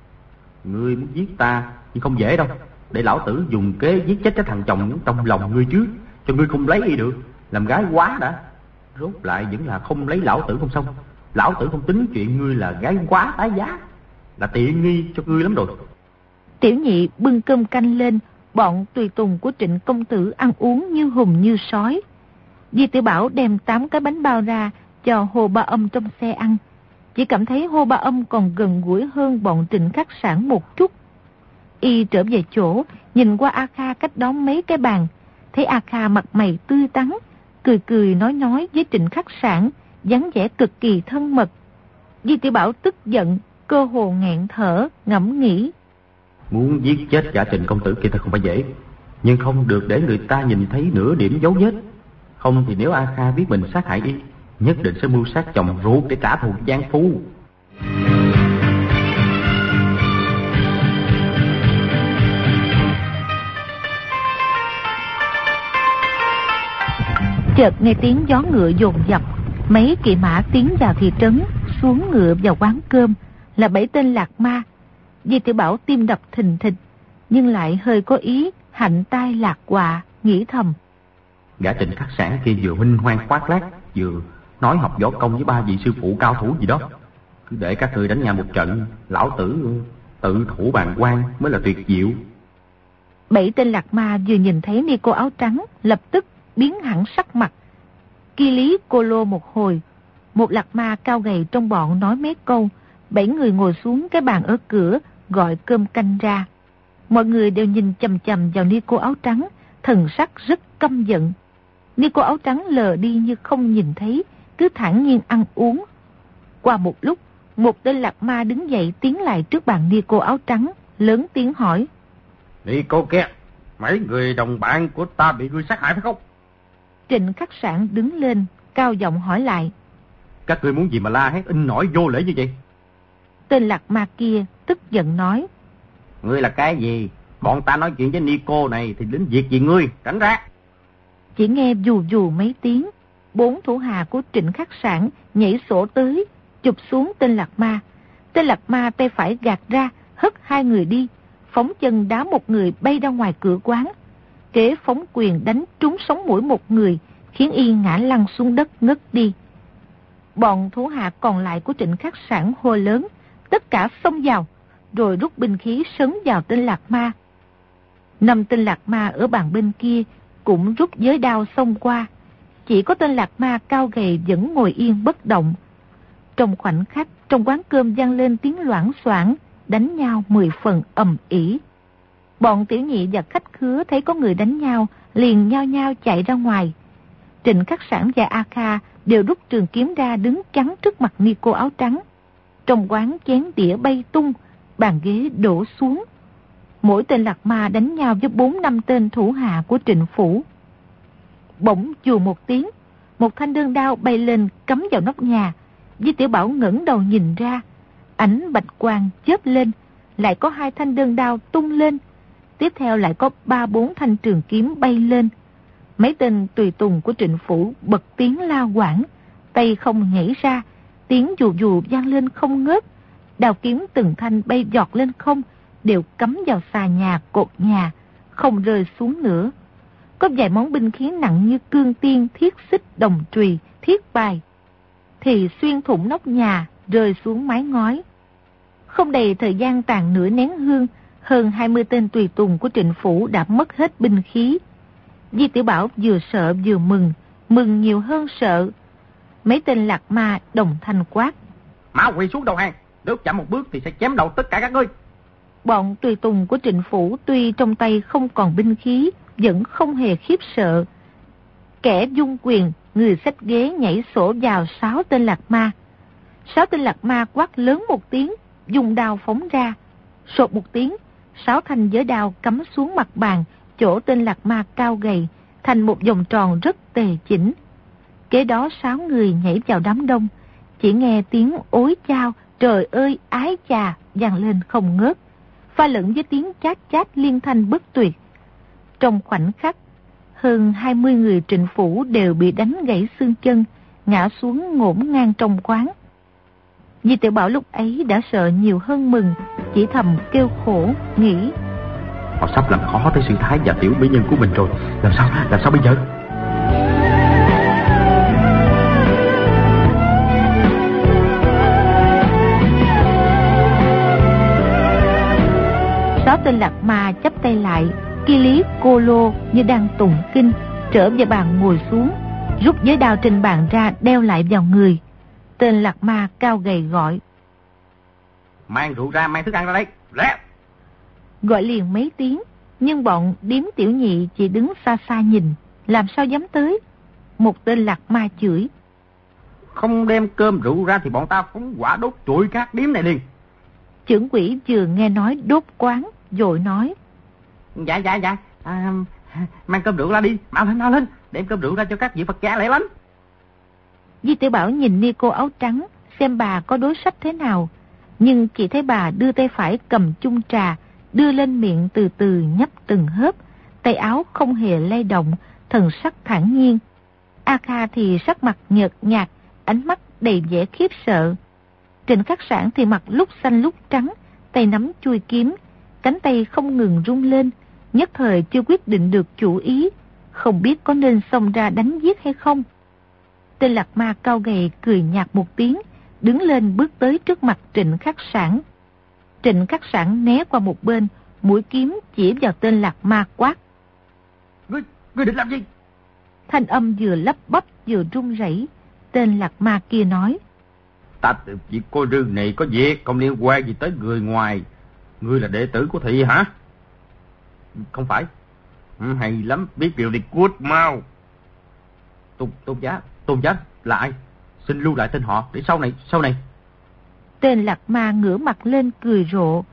Ngươi muốn giết ta nhưng không dễ đâu, để lão tử dùng kế giết chết cái thằng chồng trong lòng ngươi trước, cho ngươi không lấy y được, làm gái quá đã. Rốt lại vẫn là không lấy lão tử không xong. Lão tử không tính chuyện ngươi là gái quá tái giá, là tiện nghi cho ngươi lắm rồi. Tiểu nhị bưng cơm canh lên, bọn tùy tùng của Trịnh công tử ăn uống như hùng như sói. Di Tiểu Bảo đem tám cái bánh bao ra cho Hồ Ba Âm trong xe ăn. chỉ cảm thấy Hô Ba Âm còn gần gũi hơn bọn Trịnh Khắc Sản một chút. Y trở về chỗ, nhìn qua A Kha cách đó mấy cái bàn, thấy A Kha mặt mày tươi tắn, cười cười nói nói với Trịnh Khắc Sản, dáng vẻ cực kỳ thân mật. Di Tiểu Bảo tức giận, cơ hồ nghẹn thở, ngẫm nghĩ. Muốn giết chết Gã Trịnh công tử kia thật không phải dễ, nhưng không được để người ta nhìn thấy nửa điểm dấu vết. Không thì nếu A Kha biết mình sát hại y, nhất định sẽ mưu sát chồng ruột để trả thù Giang Phu. Chợt nghe tiếng gió ngựa dồn dập, mấy kỵ mã tiến vào thị trấn, xuống ngựa vào quán cơm, là bảy tên lạc ma. Di Tiểu Bảo tim đập thình thịch, nhưng lại hơi có ý hạnh tai lạc họa, nghĩ thầm. Gã Trịnh Khắc Sản kia vừa huynh hoang khoác lác, vừa nói học võ công với ba vị sư phụ cao thủ gì đó. Cứ để các người đánh nhau một trận, lão tử tự thủ bàn quan mới là tuyệt diệu. Bảy tên lạc ma vừa nhìn thấy ni cô áo trắng, lập tức biến hẳn sắc mặt. Ki lý cô lô một hồi, một lạc ma cao gầy trong bọn nói mấy câu, bảy người ngồi xuống cái bàn ở cửa, gọi cơm canh ra. Mọi người đều nhìn chằm chằm vào ni cô áo trắng, thần sắc rất căm giận. Ni cô áo trắng lờ đi như không nhìn thấy, cứ thản nhiên ăn uống. Qua một lúc, một tên lạc ma đứng dậy tiến lại trước bàn ni cô áo trắng, lớn tiếng hỏi. Ni cô kia, mấy người đồng bạn của ta bị ngươi sát hại phải không? Trịnh Khắc Sản đứng lên, cao giọng hỏi lại. Các ngươi muốn gì mà la hét in nổi vô lễ như vậy? Tên lạc ma kia tức giận nói. Ngươi là cái gì? Bọn ta nói chuyện với ni cô này thì đến việc gì ngươi, tránh ra. Chỉ nghe dù dù mấy tiếng, bốn thủ hạ của Trịnh Khắc Sản nhảy sổ tới, chụp xuống tên lạc ma. Tên lạc ma tay phải gạt ra, hất hai người đi, phóng chân đá một người bay ra ngoài cửa quán. Kế phóng quyền đánh trúng sống mũi một người, khiến y ngã lăn xuống đất ngất đi. Bọn thủ hạ còn lại của Trịnh Khắc Sản hô lớn, tất cả xông vào, rồi rút binh khí sấn vào tên lạc ma. Năm tên lạc ma ở bàn bên kia cũng rút giới đao xông qua, chỉ có tên lạc ma cao gầy vẫn ngồi yên bất động. Trong khoảnh khắc, trong quán cơm vang lên tiếng loảng xoảng, đánh nhau mười phần ầm ĩ. Bọn tiểu nhị và khách khứa thấy có người đánh nhau, liền nhao nhao chạy ra ngoài. Trịnh Khắc Sản và A Kha đều rút trường kiếm ra đứng chắn trước mặt ni cô áo trắng. Trong quán chén đĩa bay tung, bàn ghế đổ xuống. Mỗi tên lạc ma đánh nhau với bốn năm tên thủ hạ của Trịnh phủ. Bỗng chù một tiếng, một thanh đơn đao bay lên cắm vào nóc nhà. Di Tiểu Bảo ngẩng đầu nhìn ra, ánh bạch quang chớp lên, lại có hai thanh đơn đao tung lên. Tiếp theo lại có ba bốn thanh trường kiếm bay lên. Mấy tên tùy tùng của Trịnh phủ bật tiếng la quảng, tay không nhảy ra, tiếng dù dù vang lên không ngớt. Đao kiếm từng thanh bay giọt lên không, đều cắm vào xà nhà, cột nhà, không rơi xuống nữa. Có vài món binh khí nặng như cương tiên, thiết xích, đồng trùy, thiết bài, thì xuyên thủng nóc nhà, rơi xuống mái ngói. Không đầy thời gian tàn nửa nén hương, hơn hai mươi tên tùy tùng của Trịnh phủ đã mất hết binh khí. Di Tiểu Bảo vừa sợ vừa mừng, mừng nhiều hơn sợ. Mấy tên lạc ma đồng thanh quát. Mã quỳ xuống đầu hàng, nếu chậm một bước thì sẽ chém đầu tất cả các ngươi. Bọn tùy tùng của Trịnh phủ tuy trong tay không còn binh khí, vẫn không hề khiếp sợ. Kẻ dung quyền, người xách ghế nhảy sổ vào sáu tên lạc ma. Sáu tên lạc ma quát lớn một tiếng, dùng đao phóng ra. Sột một tiếng, sáu thanh giới đao cắm xuống mặt bàn, chỗ tên lạc ma cao gầy, thành một vòng tròn rất tề chỉnh. Kế đó sáu người nhảy vào đám đông, chỉ nghe tiếng ối chao, trời ơi ái chà vang lên không ngớt, pha lẫn với tiếng chát chát liên thanh bất tuyệt. Trong khoảnh khắc, hơn hai mươi người Trịnh phủ đều bị đánh gãy xương chân, ngã xuống ngổn ngang trong quán. Di Tiểu Bảo lúc ấy đã sợ nhiều hơn mừng, chỉ thầm kêu khổ, nghĩ. Họ sắp làm khó tới sư thái và tiểu mỹ nhân của mình rồi, làm sao, làm sao bây giờ? Sáu tên lạc ma chắp tay lại, Ki lý cô lô như đang tụng kinh, trở về bàn ngồi xuống, rút giới đao trên bàn ra đeo lại vào người. Tên lạc ma cao gầy gọi. Mang rượu ra, mang thức ăn ra đây, lẹ. Gọi liền mấy tiếng, nhưng bọn Điếm Tiểu Nhị chỉ đứng xa xa nhìn, làm sao dám tới. Một tên lạc ma chửi. Không đem cơm rượu ra thì bọn ta phóng hỏa đốt trụi các điếm này liền. Trưởng quỹ vừa nghe nói đốt quán, vội nói. Dạ dạ dạ, à, mang cơm rượu ra đi, mau lên mau lên, đem cơm rượu ra cho các vị Phật gia lẹ lắm. Di Tiểu Bảo nhìn ni cô áo trắng, xem bà có đối sách thế nào, nhưng chỉ thấy bà đưa tay phải cầm chung trà, đưa lên miệng từ từ nhấp từng hớp, tay áo không hề lay động, thần sắc thản nhiên. A Kha thì sắc mặt nhợt nhạt, ánh mắt đầy vẻ khiếp sợ. Trịnh Khắc Sản thì mặt lúc xanh lúc trắng, tay nắm chuôi kiếm, cánh tay không ngừng rung lên, nhất thời chưa quyết định được chủ ý, không biết có nên xông ra đánh giết hay không. Tên lạc ma cao gầy cười nhạt một tiếng, đứng lên bước tới trước mặt Trịnh Khắc Sản. Trịnh Khắc Sản né qua một bên, mũi kiếm chỉ vào tên lạc ma quát. Ngươi, ngươi định làm gì? Thanh âm vừa lắp bắp vừa run rẩy. Tên lạc ma kia nói. Ta tự việc cô rương này có việc, không liên quan gì tới người ngoài. Ngươi là đệ tử của thị hả? Không phải. Ừ, hay lắm, biết điều đi cút mau. Tôn, tôn giá, tôn giá là ai? Xin lưu lại tên họ để sau này, sau này. Tên lạc ma ngửa mặt lên cười rộ.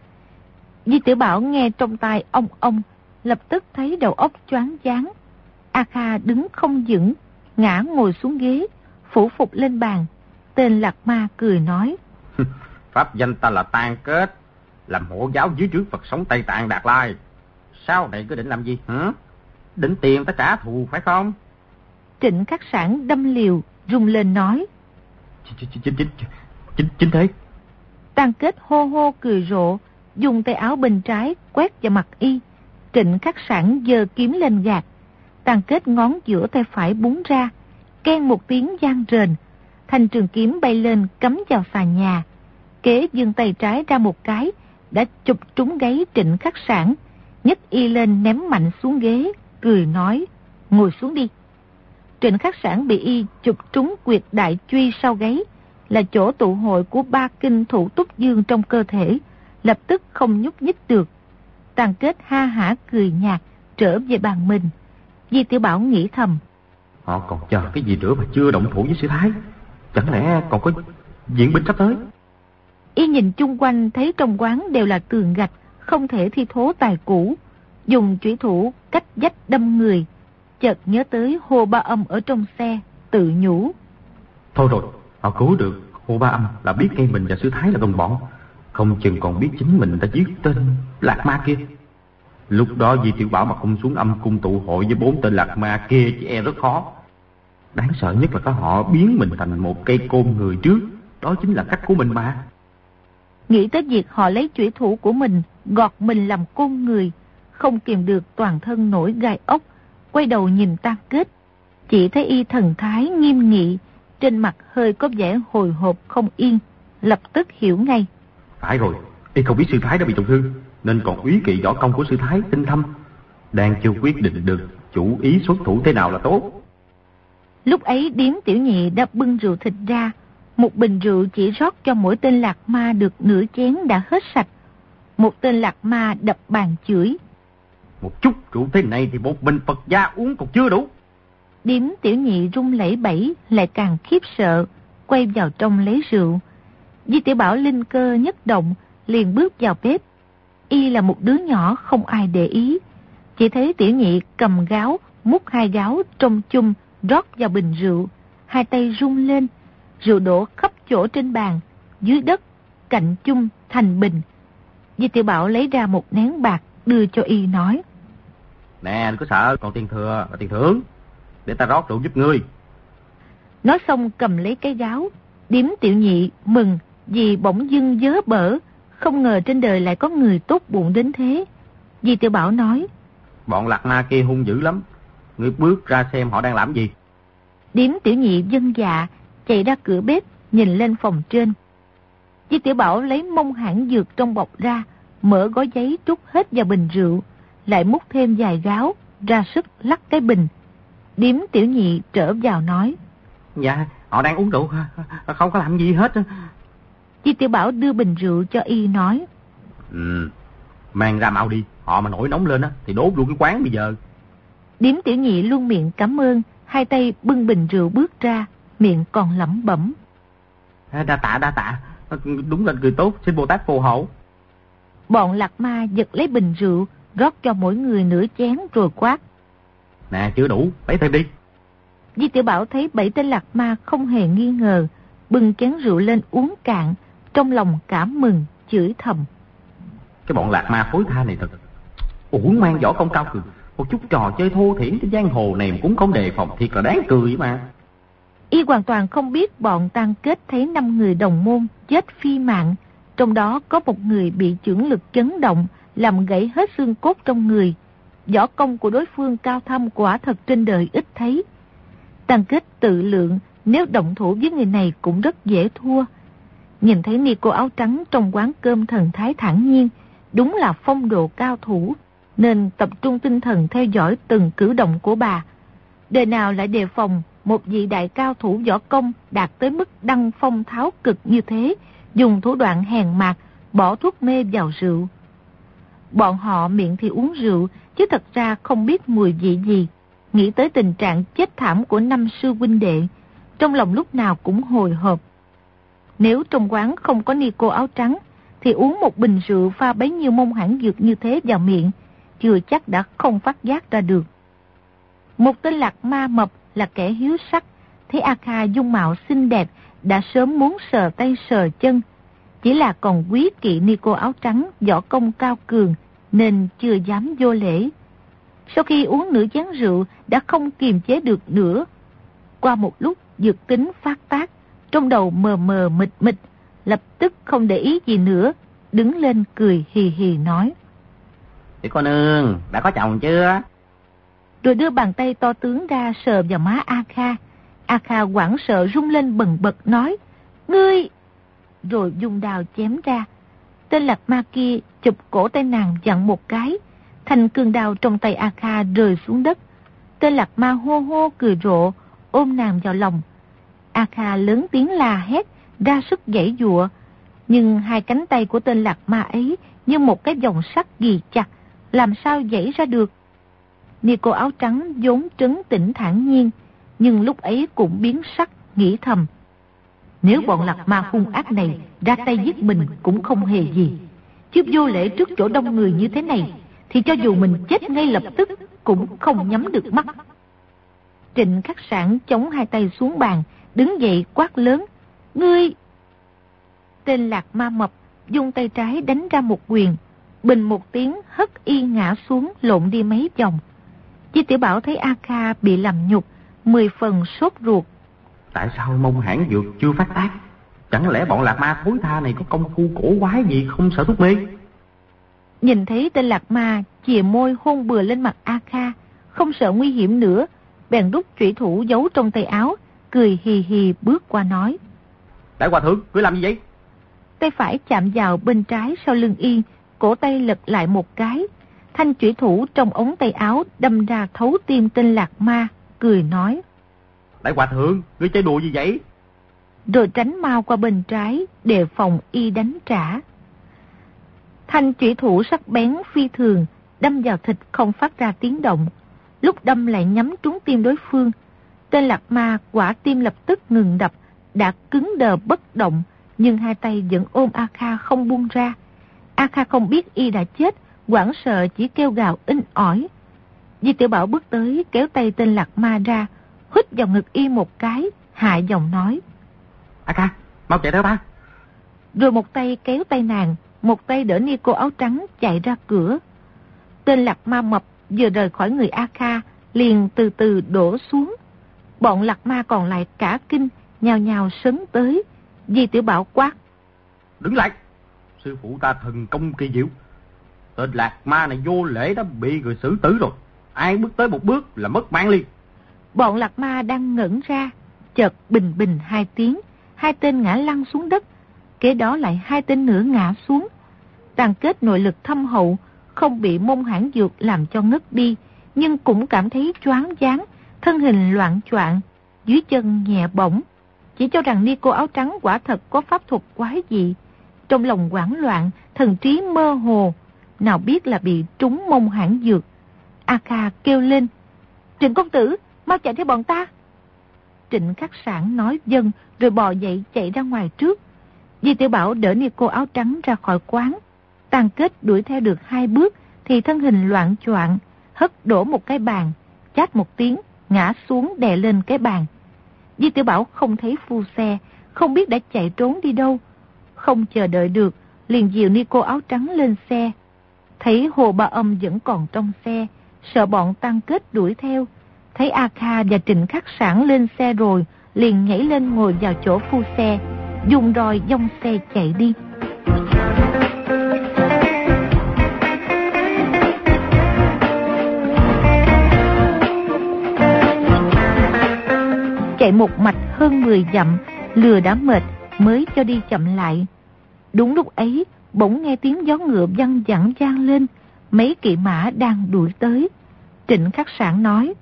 Di Tiểu Bảo nghe trong tai ông ông, lập tức thấy đầu óc choáng váng. A Kha đứng không vững, ngã ngồi xuống ghế, phủ phục lên bàn. Tên lạc ma cười nói. Pháp danh ta là Tan Kết, làm hộ giáo dưới trướng Phật sống Tây Tạng Đạt Lai. Sau này cứ định làm gì hả? Định tiền ta trả thù phải không? Trịnh Khắc Sản đâm liều, rung lên nói. Chính, chính, chính, chính, chính thế. Tan Kết hô hô cười rộ, dùng tay áo bên trái quét vào mặt y. Trịnh Khắc Sản giơ kiếm lên gạt. Tan Kết ngón giữa tay phải búng ra, keng một tiếng vang rền. Thanh trường kiếm bay lên cắm vào xà nhà. Kế giương tay trái ra một cái, đã chụp trúng gáy Trịnh Khắc Sản, nhấc y lên ném mạnh xuống ghế, cười nói, ngồi xuống đi. Trịnh Khắc Sản bị y chụp trúng quyệt đại truy sau gáy, là chỗ tụ hội của ba kinh thủ túc dương trong cơ thể, lập tức không nhúc nhích được. Tàn Kết ha hả cười nhạt, trở về bàn mình. Di Tiểu Bảo nghĩ thầm. Họ còn chờ cái gì nữa mà chưa động thủ với Sư Thái? Chẳng lẽ còn có diễn binh sắp tới? Y nhìn chung quanh thấy trong quán đều là tường gạch, không thể thi thố tài cũ. Dùng chủy thủ cách vách đâm người. Chợt nhớ tới Hồ Ba Âm ở trong xe, tự nhủ. Thôi rồi, họ cứu được Hồ Ba Âm là biết ngay mình và Sư Thái là đồng bọn. Không chừng còn biết chính mình đã giết tên lạc ma kia. Lúc đó Di Tiểu Bảo mà không xuống âm cung tụ hội với bốn tên lạc ma kia chỉ e rất khó. Đáng sợ nhất là có họ biến mình thành một cây côn người trước. Đó chính là cách của mình mà. Nghĩ tới việc họ lấy chủy thủ của mình gọt mình làm côn người, không kìm được toàn thân nổi gai ốc, quay đầu nhìn Tan Kết. Chỉ thấy y thần thái nghiêm nghị, trên mặt hơi có vẻ hồi hộp không yên, lập tức hiểu ngay. Phải rồi, y không biết Sư Thái đã bị trọng thương, nên còn úy kỵ võ công của Sư Thái tinh thâm. Đang chưa quyết định được chủ ý xuất thủ thế nào là tốt. Lúc ấy Điếm Tiểu Nhị đã bưng rượu thịt ra. Một bình rượu chỉ rót cho mỗi tên lạc ma được nửa chén đã hết sạch. Một tên lạc ma đập bàn chửi. Một chút rượu thế này thì một bình Phật gia uống còn chưa đủ. Điếm Tiểu Nhị run lẩy bẩy, lại càng khiếp sợ, quay vào trong lấy rượu. Di Tiểu Bảo linh cơ nhất động, liền bước vào bếp. Y là một đứa nhỏ không ai để ý. Chỉ thấy Tiểu Nhị cầm gáo, múc hai gáo trong chung, rót vào bình rượu. Hai tay rung lên, rượu đổ khắp chỗ trên bàn, dưới đất, cạnh chung, thành bình. Di Tiểu Bảo lấy ra một nén bạc, đưa cho y nói. Nè, đừng có sợ, còn tiền thừa và tiền thưởng, để ta rót rượu giúp ngươi. Nói xong cầm lấy cái gáo. Điếm Tiểu Nhị mừng vì bỗng dưng vớ bở, không ngờ trên đời lại có người tốt bụng đến thế. Di Tiểu Bảo nói. Bọn lạc ma kia hung dữ lắm, ngươi bước ra xem họ đang làm gì. Điếm Tiểu Nhị vâng dạ, chạy ra cửa bếp, nhìn lên phòng trên. Di Tiểu Bảo lấy mông hãng dược trong bọc ra, mở gói giấy trút hết vào bình rượu, lại múc thêm vài gáo, ra sức lắc cái bình. Điếm Tiểu Nhị trở vào nói. Dạ, họ đang uống rượu, không có làm gì hết. Di Tiểu Bảo đưa bình rượu cho y nói. Ừ, mang ra mau đi, họ mà nổi nóng lên á thì đốt luôn cái quán bây giờ. Điếm Tiểu Nhị luôn miệng cảm ơn, hai tay bưng bình rượu bước ra, miệng còn lẩm bẩm. Đa tạ, đa tạ, đúng là người tốt, xin Bồ Tát phù hộ. Bọn Lạc Ma giật lấy bình rượu, rót cho mỗi người nửa chén rồi quát. Nè, chưa đủ, lấy thêm đi. Di Tiểu Bảo thấy bảy tên Lạc Ma không hề nghi ngờ, bưng chén rượu lên uống cạn, trong lòng cảm mừng, chửi thầm. Cái bọn Lạc Ma thối tha này thật uổng mang võ công cao cường, một chút trò chơi thô thiển trên giang hồ này cũng không đề phòng, thiệt là đáng cười mà. Y hoàn toàn không biết bọn Tăng Kết thấy năm người đồng môn chết phi mạng, trong đó có một người bị chưởng lực chấn động, làm gãy hết xương cốt trong người. Võ công của đối phương cao thâm quả thật trên đời ít thấy. Tăng Kết tự lượng nếu động thủ với người này cũng rất dễ thua. Nhìn thấy ni cô áo trắng trong quán cơm thần thái thản nhiên, đúng là phong độ cao thủ, nên tập trung tinh thần theo dõi từng cử động của bà. Đời nào lại đề phòng một vị đại cao thủ võ công đạt tới mức đăng phong tháo cực như thế, dùng thủ đoạn hèn mạt, bỏ thuốc mê vào rượu. Bọn họ miệng thì uống rượu, chứ thật ra không biết mùi vị gì. Nghĩ tới tình trạng chết thảm của năm sư huynh đệ, trong lòng lúc nào cũng hồi hộp. Nếu trong quán không có ni cô áo trắng, thì uống một bình rượu pha bấy nhiêu mông hãn dược như thế vào miệng, chưa chắc đã không phát giác ra được. Một tên Lạc Ma mập là kẻ hiếu sắc, thấy A Kha dung mạo xinh đẹp, đã sớm muốn sờ tay sờ chân. Chỉ là còn quý kỵ ni cô áo trắng, võ công cao cường, nên chưa dám vô lễ. Sau khi uống nửa chén rượu, đã không kiềm chế được nữa. Qua một lúc, dược tính phát tác, trong đầu mờ mờ mịt mịt, lập tức không để ý gì nữa, đứng lên cười hì hì nói. Tiểu cô nương, đã có chồng chưa? Rồi đưa bàn tay to tướng ra sờ vào má A Kha. A Kha hoảng sợ rung lên bần bật nói, ngươi! Rồi dùng đao chém ra. Tên Lạc Ma kia chụp cổ tay nàng dặn một cái, thanh cương đao trong tay A Kha rơi xuống đất. Tên Lạc Ma hô hô cười rộ, ôm nàng vào lòng. A Kha lớn tiếng la hét, ra sức giãy giụa, nhưng hai cánh tay của tên Lạc Ma ấy như một cái vòng sắt ghi chặt, làm sao giãy ra được. Ni cô áo trắng vốn trấn tĩnh thản nhiên, nhưng lúc ấy cũng biến sắc, nghĩ thầm. Nếu bọn Lạc Ma hung ác này ra tay giết mình cũng không hề gì, chứ vô lễ trước chỗ đông người như thế này, thì cho dù mình chết ngay lập tức cũng không nhắm được mắt. Trịnh Khắc Sản chống hai tay xuống bàn, đứng dậy quát lớn, ngươi! Tên Lạc Ma mập dùng tay trái đánh ra một quyền, bình một tiếng hất y ngã xuống, lộn đi mấy vòng. Chi Tiểu Bảo thấy A Kha bị làm nhục, mười phần sốt ruột. Tại sao mông hãn dược chưa phát tác? Chẳng lẽ bọn Lạc Ma thối tha này có công phu cổ quái gì không sợ thuốc mê? Nhìn thấy tên Lạc Ma chìa môi hôn bừa lên mặt A Kha, không sợ nguy hiểm nữa, bèn rút chủy thủ giấu trong tay áo, cười hì hì bước qua nói. Đại hòa thượng, ngươi làm gì vậy? Tay phải chạm vào bên trái sau lưng y, cổ tay lật lại một cái, thanh chủy thủ trong ống tay áo đâm ra thấu tim tên Lạc Ma, cười nói. Đại hòa thượng, ngươi chơi đùa gì vậy? Rồi tránh mau qua bên trái, đề phòng y đánh trả. Thanh chủy thủ sắc bén phi thường, đâm vào thịt không phát ra tiếng động, lúc đâm lại nhắm trúng tim đối phương. Tên Lạc Ma quả tim lập tức ngừng đập, đã cứng đờ bất động, nhưng hai tay vẫn ôm A Kha không buông ra. A Kha không biết y đã chết, hoảng sợ chỉ kêu gào inh ỏi. Di Tiểu Bảo bước tới kéo tay tên Lạc Ma ra, hít vào ngực y một cái, hạ giọng nói. A Kha, mau chạy theo ta. Rồi một tay kéo tay nàng, một tay đỡ ni cô áo trắng chạy ra cửa. Tên Lạc Ma mập vừa rời khỏi người A Kha, liền từ từ đổ xuống. Bọn Lạc Ma còn lại cả kinh, nhào nhào sấn tới. Di Tiểu Bảo quát. Đứng lại, sư phụ ta thần công kỳ diệu. Tên Lạc Ma này vô lễ đã bị người xử tử rồi. Ai bước tới một bước là mất mạng liền. Bọn Lạc Ma đang ngẩn ra, chợt bình bình hai tiếng, hai tên ngã lăn xuống đất. Kế đó lại hai tên nữa ngã xuống. Tàn Kết nội lực thâm hậu, không bị mông hãn dược làm cho ngất đi, nhưng cũng cảm thấy choáng váng, thân hình loạn choạng, dưới chân nhẹ bổng. chỉ cho rằng ni cô áo trắng quả thật có pháp thuật quái dị. Trong lòng hoảng loạn, thần trí mơ hồ, nào biết là bị trúng mông hãn dược. A Kha kêu lên: Trịnh công tử, mau chạy theo bọn ta. Trịnh Khắc Sản nói vâng, rồi bò dậy chạy ra ngoài trước. Di Tiểu Bảo đỡ ni cô áo trắng ra khỏi quán. Tàn Kết đuổi theo được hai bước thì thân hình loạng choạng, hất đổ một cái bàn, chát một tiếng, ngã xuống đè lên cái bàn. Di Tiểu Bảo không thấy phu xe, không biết đã chạy trốn đi đâu. Không chờ đợi được, liền dìu ni cô áo trắng lên xe. Thấy Hồ Ba Âm vẫn còn trong xe, sợ bọn Tàn Kết đuổi theo. Thấy A Kha và Trịnh Khắc Sản lên xe rồi, liền nhảy lên ngồi vào chỗ phu xe, dùng roi dong xe chạy đi. Chạy một mạch hơn mười dặm, lừa đã mệt mới cho đi chậm lại. Đúng lúc ấy, bỗng nghe tiếng gió ngựa văng vẳng vang lên, mấy kỵ mã đang đuổi tới. Trịnh Khắc Sản nói: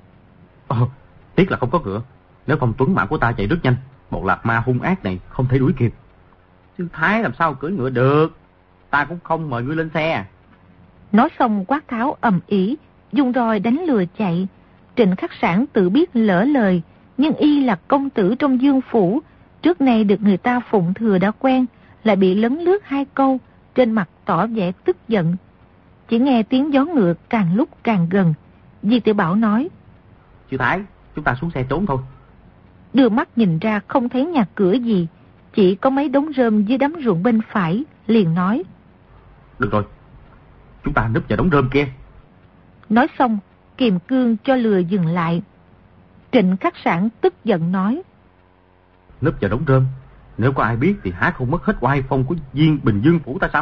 Ồ, tiếc là không có ngựa, nếu không tuấn mã của ta chạy rất nhanh, một lạc ma hung ác này không thể đuổi kịp. Sư Thái làm sao cưỡi ngựa được, ta cũng không mời ngươi lên xe. Nói xong quát tháo ầm ĩ, dùng roi đánh lừa chạy. Trịnh Khắc Sản tự biết lỡ lời, nhưng y là công tử trong Dương phủ, trước nay được người ta phụng thừa đã quen, lại bị lấn lướt hai câu, trên mặt tỏ vẻ tức giận. Chỉ nghe tiếng gió ngựa càng lúc càng gần. Di Tiểu Bảo nói: Sư Thái, chúng ta xuống xe trốn thôi. Đưa mắt nhìn ra không thấy nhà cửa gì, chỉ có mấy đống rơm dưới đám ruộng bên phải, liền nói: Được rồi, chúng ta núp vào đống rơm kia. Nói xong, kiềm cương cho lừa dừng lại. Trịnh Khắc Sản tức giận nói: Núp vào đống rơm, nếu có ai biết thì há không mất hết oai phong của viên Bình Dương phủ ta sao?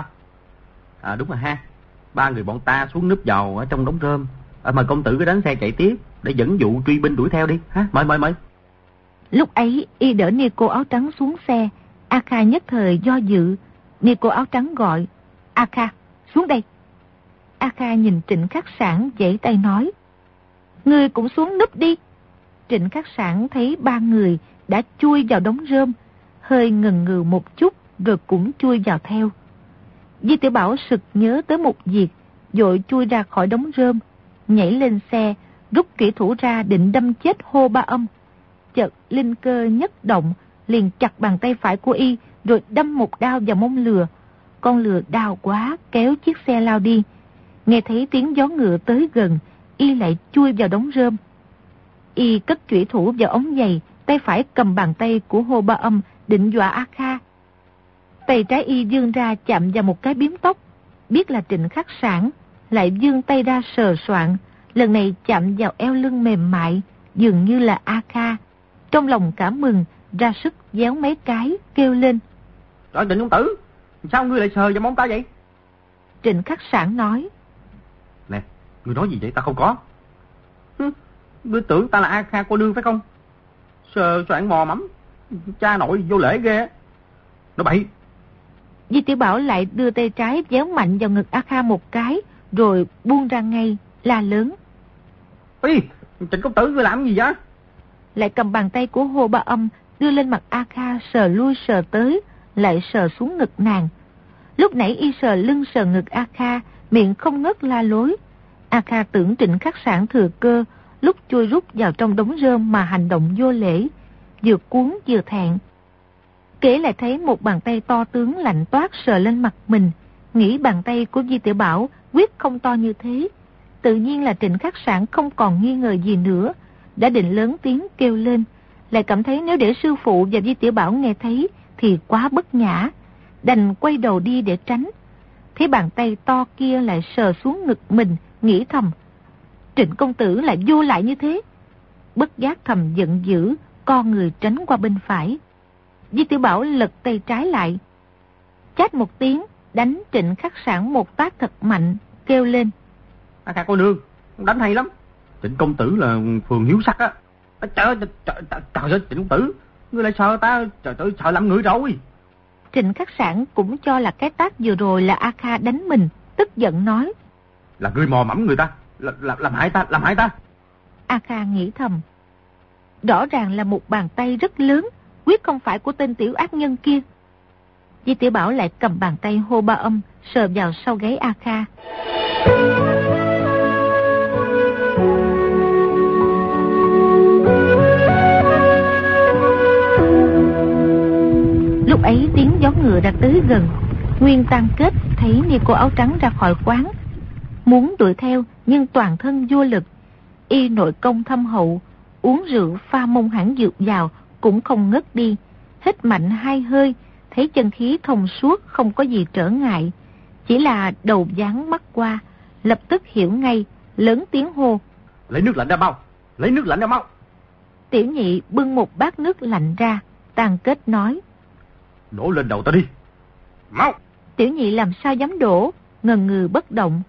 À đúng rồi ha, ba người bọn ta xuống núp vào ở trong đống rơm, à, mời công tử cứ đánh xe chạy tiếp để dẫn dụ truy binh đuổi theo đi ha. Mời mời mời. Lúc ấy y đỡ ni cô áo trắng xuống xe. A Kha nhất thời do dự. Ni cô áo trắng gọi: A Kha, xuống đây. A Kha nhìn Trịnh Khắc Sản giãy tay nói: Ngươi cũng xuống núp đi. Trịnh Khắc Sản thấy ba người đã chui vào đống rơm, hơi ngần ngừ một chút rồi cũng chui vào theo. Di Tiểu Bảo sực nhớ tới một việc, vội chui ra khỏi đống rơm, nhảy lên xe, rút kỹ thủ ra định đâm chết Hồ Ba Âm. Chợt linh cơ nhất động, liền chặt bàn tay phải của y, rồi đâm một đao vào mông lừa. Con lừa đau quá, kéo chiếc xe lao đi. Nghe thấy tiếng gió ngựa tới gần, y lại chui vào đống rơm. Y cất chủy thủ vào ống giày, tay phải cầm bàn tay của Hồ Ba Âm định dọa A Kha. Tay trái y vươn ra chạm vào một cái biếm tóc, biết là Trịnh Khắc Sản, lại vươn tay ra sờ soạn, lần này chạm vào eo lưng mềm mại, dường như là A Kha. Trong lòng cảm mừng, ra sức déo mấy cái, kêu lên: Trời, Trịnh công tử, sao ngươi lại sờ vào móng ta vậy? Trịnh Khắc Sản nói: Nè, ngươi nói gì vậy, ta không có. Hừ, ngươi tưởng ta là A Kha cô nương phải không? Sờ soạn mò mẫm, cha nội vô lễ ghê. Nó bậy. Di Tiểu Bảo lại đưa tay trái déo mạnh vào ngực A Kha một cái, rồi buông ra ngay, la lớn: Ê, Trịnh công tử ngươi làm gì vậy? Lại cầm bàn tay của Hồ Ba Âm đưa lên mặt A Kha, sờ lui sờ tới, lại sờ xuống ngực nàng. Lúc nãy y sờ lưng sờ ngực A Kha, miệng không ngớt la lối. A Kha tưởng Trịnh Khắc Sản thừa cơ, lúc chui rút vào trong đống rơm mà hành động vô lễ, vừa cuốn vừa thẹn. Kể lại thấy một bàn tay to tướng lạnh toát sờ lên mặt mình, nghĩ bàn tay của Di Tiểu Bảo quyết không to như thế. Tự nhiên là Trịnh Khắc Sản không còn nghi ngờ gì nữa, đã định lớn tiếng kêu lên, lại cảm thấy nếu để sư phụ và Di Tiểu Bảo nghe thấy thì quá bất nhã, đành quay đầu đi để tránh. Thấy bàn tay to kia lại sờ xuống ngực mình, nghĩ thầm: Trịnh công tử lại vô lại như thế. Bất giác thầm giận dữ, co người tránh qua bên phải. Di Tiểu Bảo lật tay trái lại, chát một tiếng, đánh Trịnh Khắc Sản một tác thật mạnh, kêu lên: A Kha cô nương, đánh hay lắm. Trịnh công tử là phường hiếu sắc á. Trời ơi, trời, trời, trời ơi, Trịnh công tử, ngươi lại sợ ta, trời ơi, sợ làm người rồi. Trịnh Khắc Sản cũng cho là cái tác vừa rồi là A Kha đánh mình, tức giận nói: Là ngươi mò mẫm người ta, là, là, làm hại ta, làm hại ta. A Kha nghĩ thầm, rõ ràng là một bàn tay rất lớn, quyết không phải của tên tiểu ác nhân kia. Di Tiểu Bảo lại cầm bàn tay hô ba âm, sờ vào sau gáy A Kha. Lúc ấy tiếng gió ngựa đã tới gần. Nguyên Tam Kết thấy ni cô áo trắng ra khỏi quán, muốn đuổi theo nhưng toàn thân vô lực. Y nội công thâm hậu, uống rượu pha mông hãng dược vào cũng không ngất đi. Hít mạnh hai hơi, thấy chân khí thông suốt, không có gì trở ngại. Chỉ là đầu dán mắt qua, lập tức hiểu ngay, lớn tiếng hô: Lấy nước lạnh ra mau, lấy nước lạnh ra mau. Tiểu Nhị bưng một bát nước lạnh ra. Tam Kết nói: Đổ lên đầu ta đi, mau. Tiểu Nhị làm sao dám đổ, ngần ngừ bất động.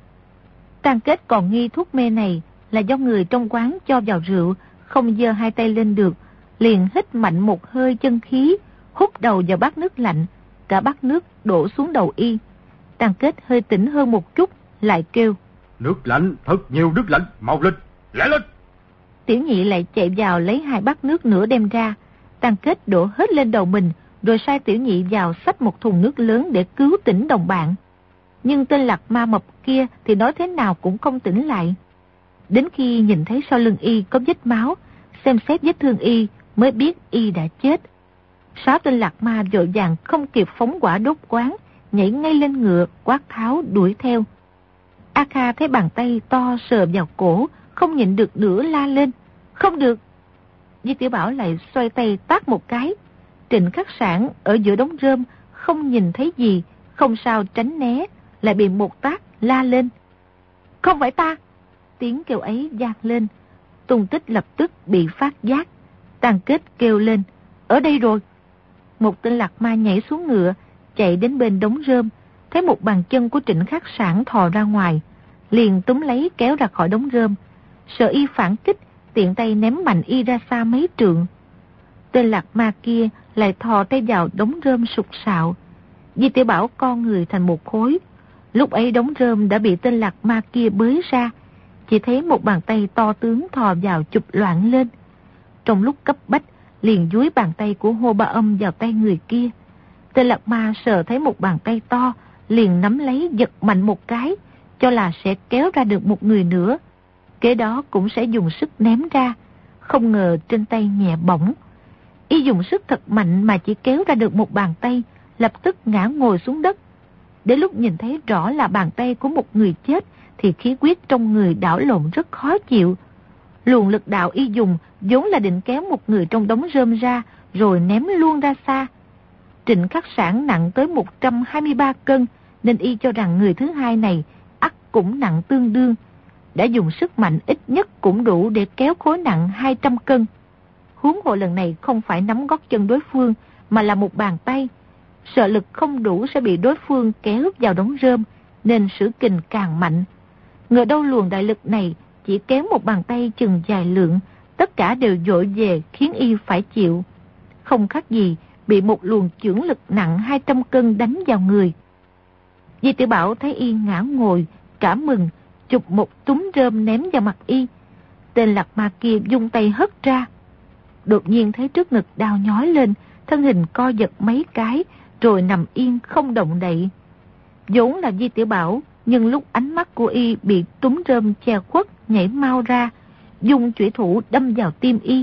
Tam Kết còn nghi thuốc mê này là do người trong quán cho vào rượu, không giơ hai tay lên được, liền hít mạnh một hơi chân khí, hút đầu vào bát nước lạnh, cả bát nước đổ xuống đầu y. Tam Kết hơi tỉnh hơn một chút, lại kêu: Nước lạnh, thật nhiều nước lạnh, mau lên, lại lên. Tiểu Nhị lại chạy vào lấy hai bát nước nữa đem ra. Tam Kết đổ hết lên đầu mình, rồi sai Tiểu Nhị vào xách một thùng nước lớn để cứu tỉnh đồng bạn. Nhưng tên Lạc Ma mập kia thì nói thế nào cũng không tỉnh lại. Đến khi nhìn thấy sau lưng y có vết máu, xem xét vết thương y mới biết y đã chết. Sáu tên Lạc Ma vội vàng không kịp phóng quả đốt quán, nhảy ngay lên ngựa, quát tháo đuổi theo. A Kha thấy bàn tay to sờ vào cổ, không nhịn được nữa la lên: Không được! Di Tiểu Bảo lại xoay tay tát một cái. Trịnh Khắc Sản ở giữa đống rơm không nhìn thấy gì, không sao tránh né, lại bị một tát la lên: Không phải ta! Tiếng kêu ấy vang lên, tung tích lập tức bị phát giác. Tam Kết kêu lên: Ở đây rồi! Một tên Lạc Ma nhảy xuống ngựa, chạy đến bên đống rơm, thấy một bàn chân của Trịnh Khắc Sản thò ra ngoài, liền túm lấy kéo ra khỏi đống rơm. Sợ y phản kích, tiện tay ném mạnh y ra xa mấy trượng. Tên Lạc Ma kia lại thò tay vào đống rơm sục sạo. Di Tiểu Bảo con người thành một khối. Lúc ấy đống rơm đã bị tên Lạc Ma kia bới ra, chỉ thấy một bàn tay to tướng thò vào chụp loạn lên. Trong lúc cấp bách, liền dúi bàn tay của Hô Ba Âm vào tay người kia. Tên Lạc Ma sờ thấy một bàn tay to, liền nắm lấy giật mạnh một cái, cho là sẽ kéo ra được một người nữa. Kế đó cũng sẽ dùng sức ném ra, không ngờ trên tay nhẹ bỏng. Y dùng sức thật mạnh mà chỉ kéo ra được một bàn tay, lập tức ngã ngồi xuống đất. Đến lúc nhìn thấy rõ là bàn tay của một người chết, thì khí huyết trong người đảo lộn rất khó chịu. Luồng lực đạo y dùng vốn là định kéo một người trong đống rơm ra, rồi ném luôn ra xa. Trịnh Khắc Sản nặng tới một trăm hai mươi ba cân, nên y cho rằng người thứ hai này ắt cũng nặng tương đương. Đã dùng sức mạnh ít nhất cũng đủ để kéo khối nặng hai trăm cân. Huống hồ lần này không phải nắm gót chân đối phương, mà là một bàn tay. Sợ lực không đủ sẽ bị đối phương kéo vào đống rơm, nên sử kình càng mạnh. Ngờ đâu luồng đại lực này chỉ kéo một bàn tay chừng dài lượng, tất cả đều dội về khiến y phải chịu. Không khác gì bị một luồng chưởng lực nặng hai trăm cân đánh vào người. Di Tiểu Bảo thấy y ngã ngồi, cả mừng, chụp một túm rơm ném vào mặt y. Tên Lạc Ma kia vung tay hất ra. Đột nhiên thấy trước ngực đau nhói lên, thân hình co giật mấy cái, rồi nằm yên không động đậy. Vốn là Di Tiểu Bảo, nhưng lúc ánh mắt của y bị túm rơm che khuất, nhảy mau ra, dùng chủy thủ đâm vào tim y.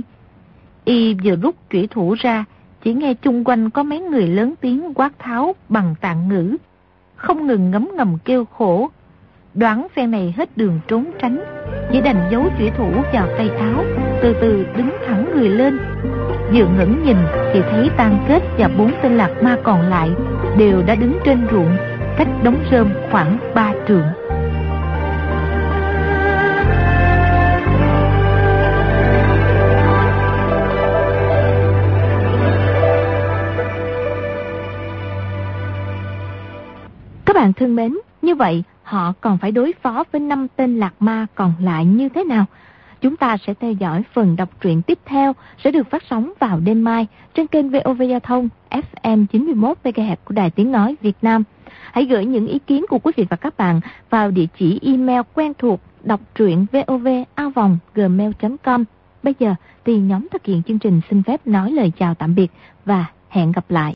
Y vừa rút chủy thủ ra, chỉ nghe chung quanh có mấy người lớn tiếng quát tháo bằng tạng ngữ, không ngừng ngấm ngầm kêu khổ. Đoán phen này hết đường trốn tránh, chỉ đành giấu chủy thủ vào tay áo, từ từ đứng thẳng người lên. Vừa ngẩng nhìn thì thấy Tam Kết và bốn tên Lạc Ma còn lại đều đã đứng trên ruộng, cách đống rơm khoảng ba trượng. Các bạn thân mến, như vậy họ còn phải đối phó với năm tên Lạc Ma còn lại như thế nào? Chúng ta sẽ theo dõi phần đọc truyện tiếp theo sẽ được phát sóng vào đêm mai trên kênh vê o vê Giao thông ép em chín mươi mốt mê ga héc của Đài Tiếng Nói Việt Nam. Hãy gửi những ý kiến của quý vị và các bạn vào địa chỉ email quen thuộc đọc truyện vov a vòng gmail chấm com Bây giờ thì nhóm thực hiện chương trình xin phép nói lời chào tạm biệt và hẹn gặp lại.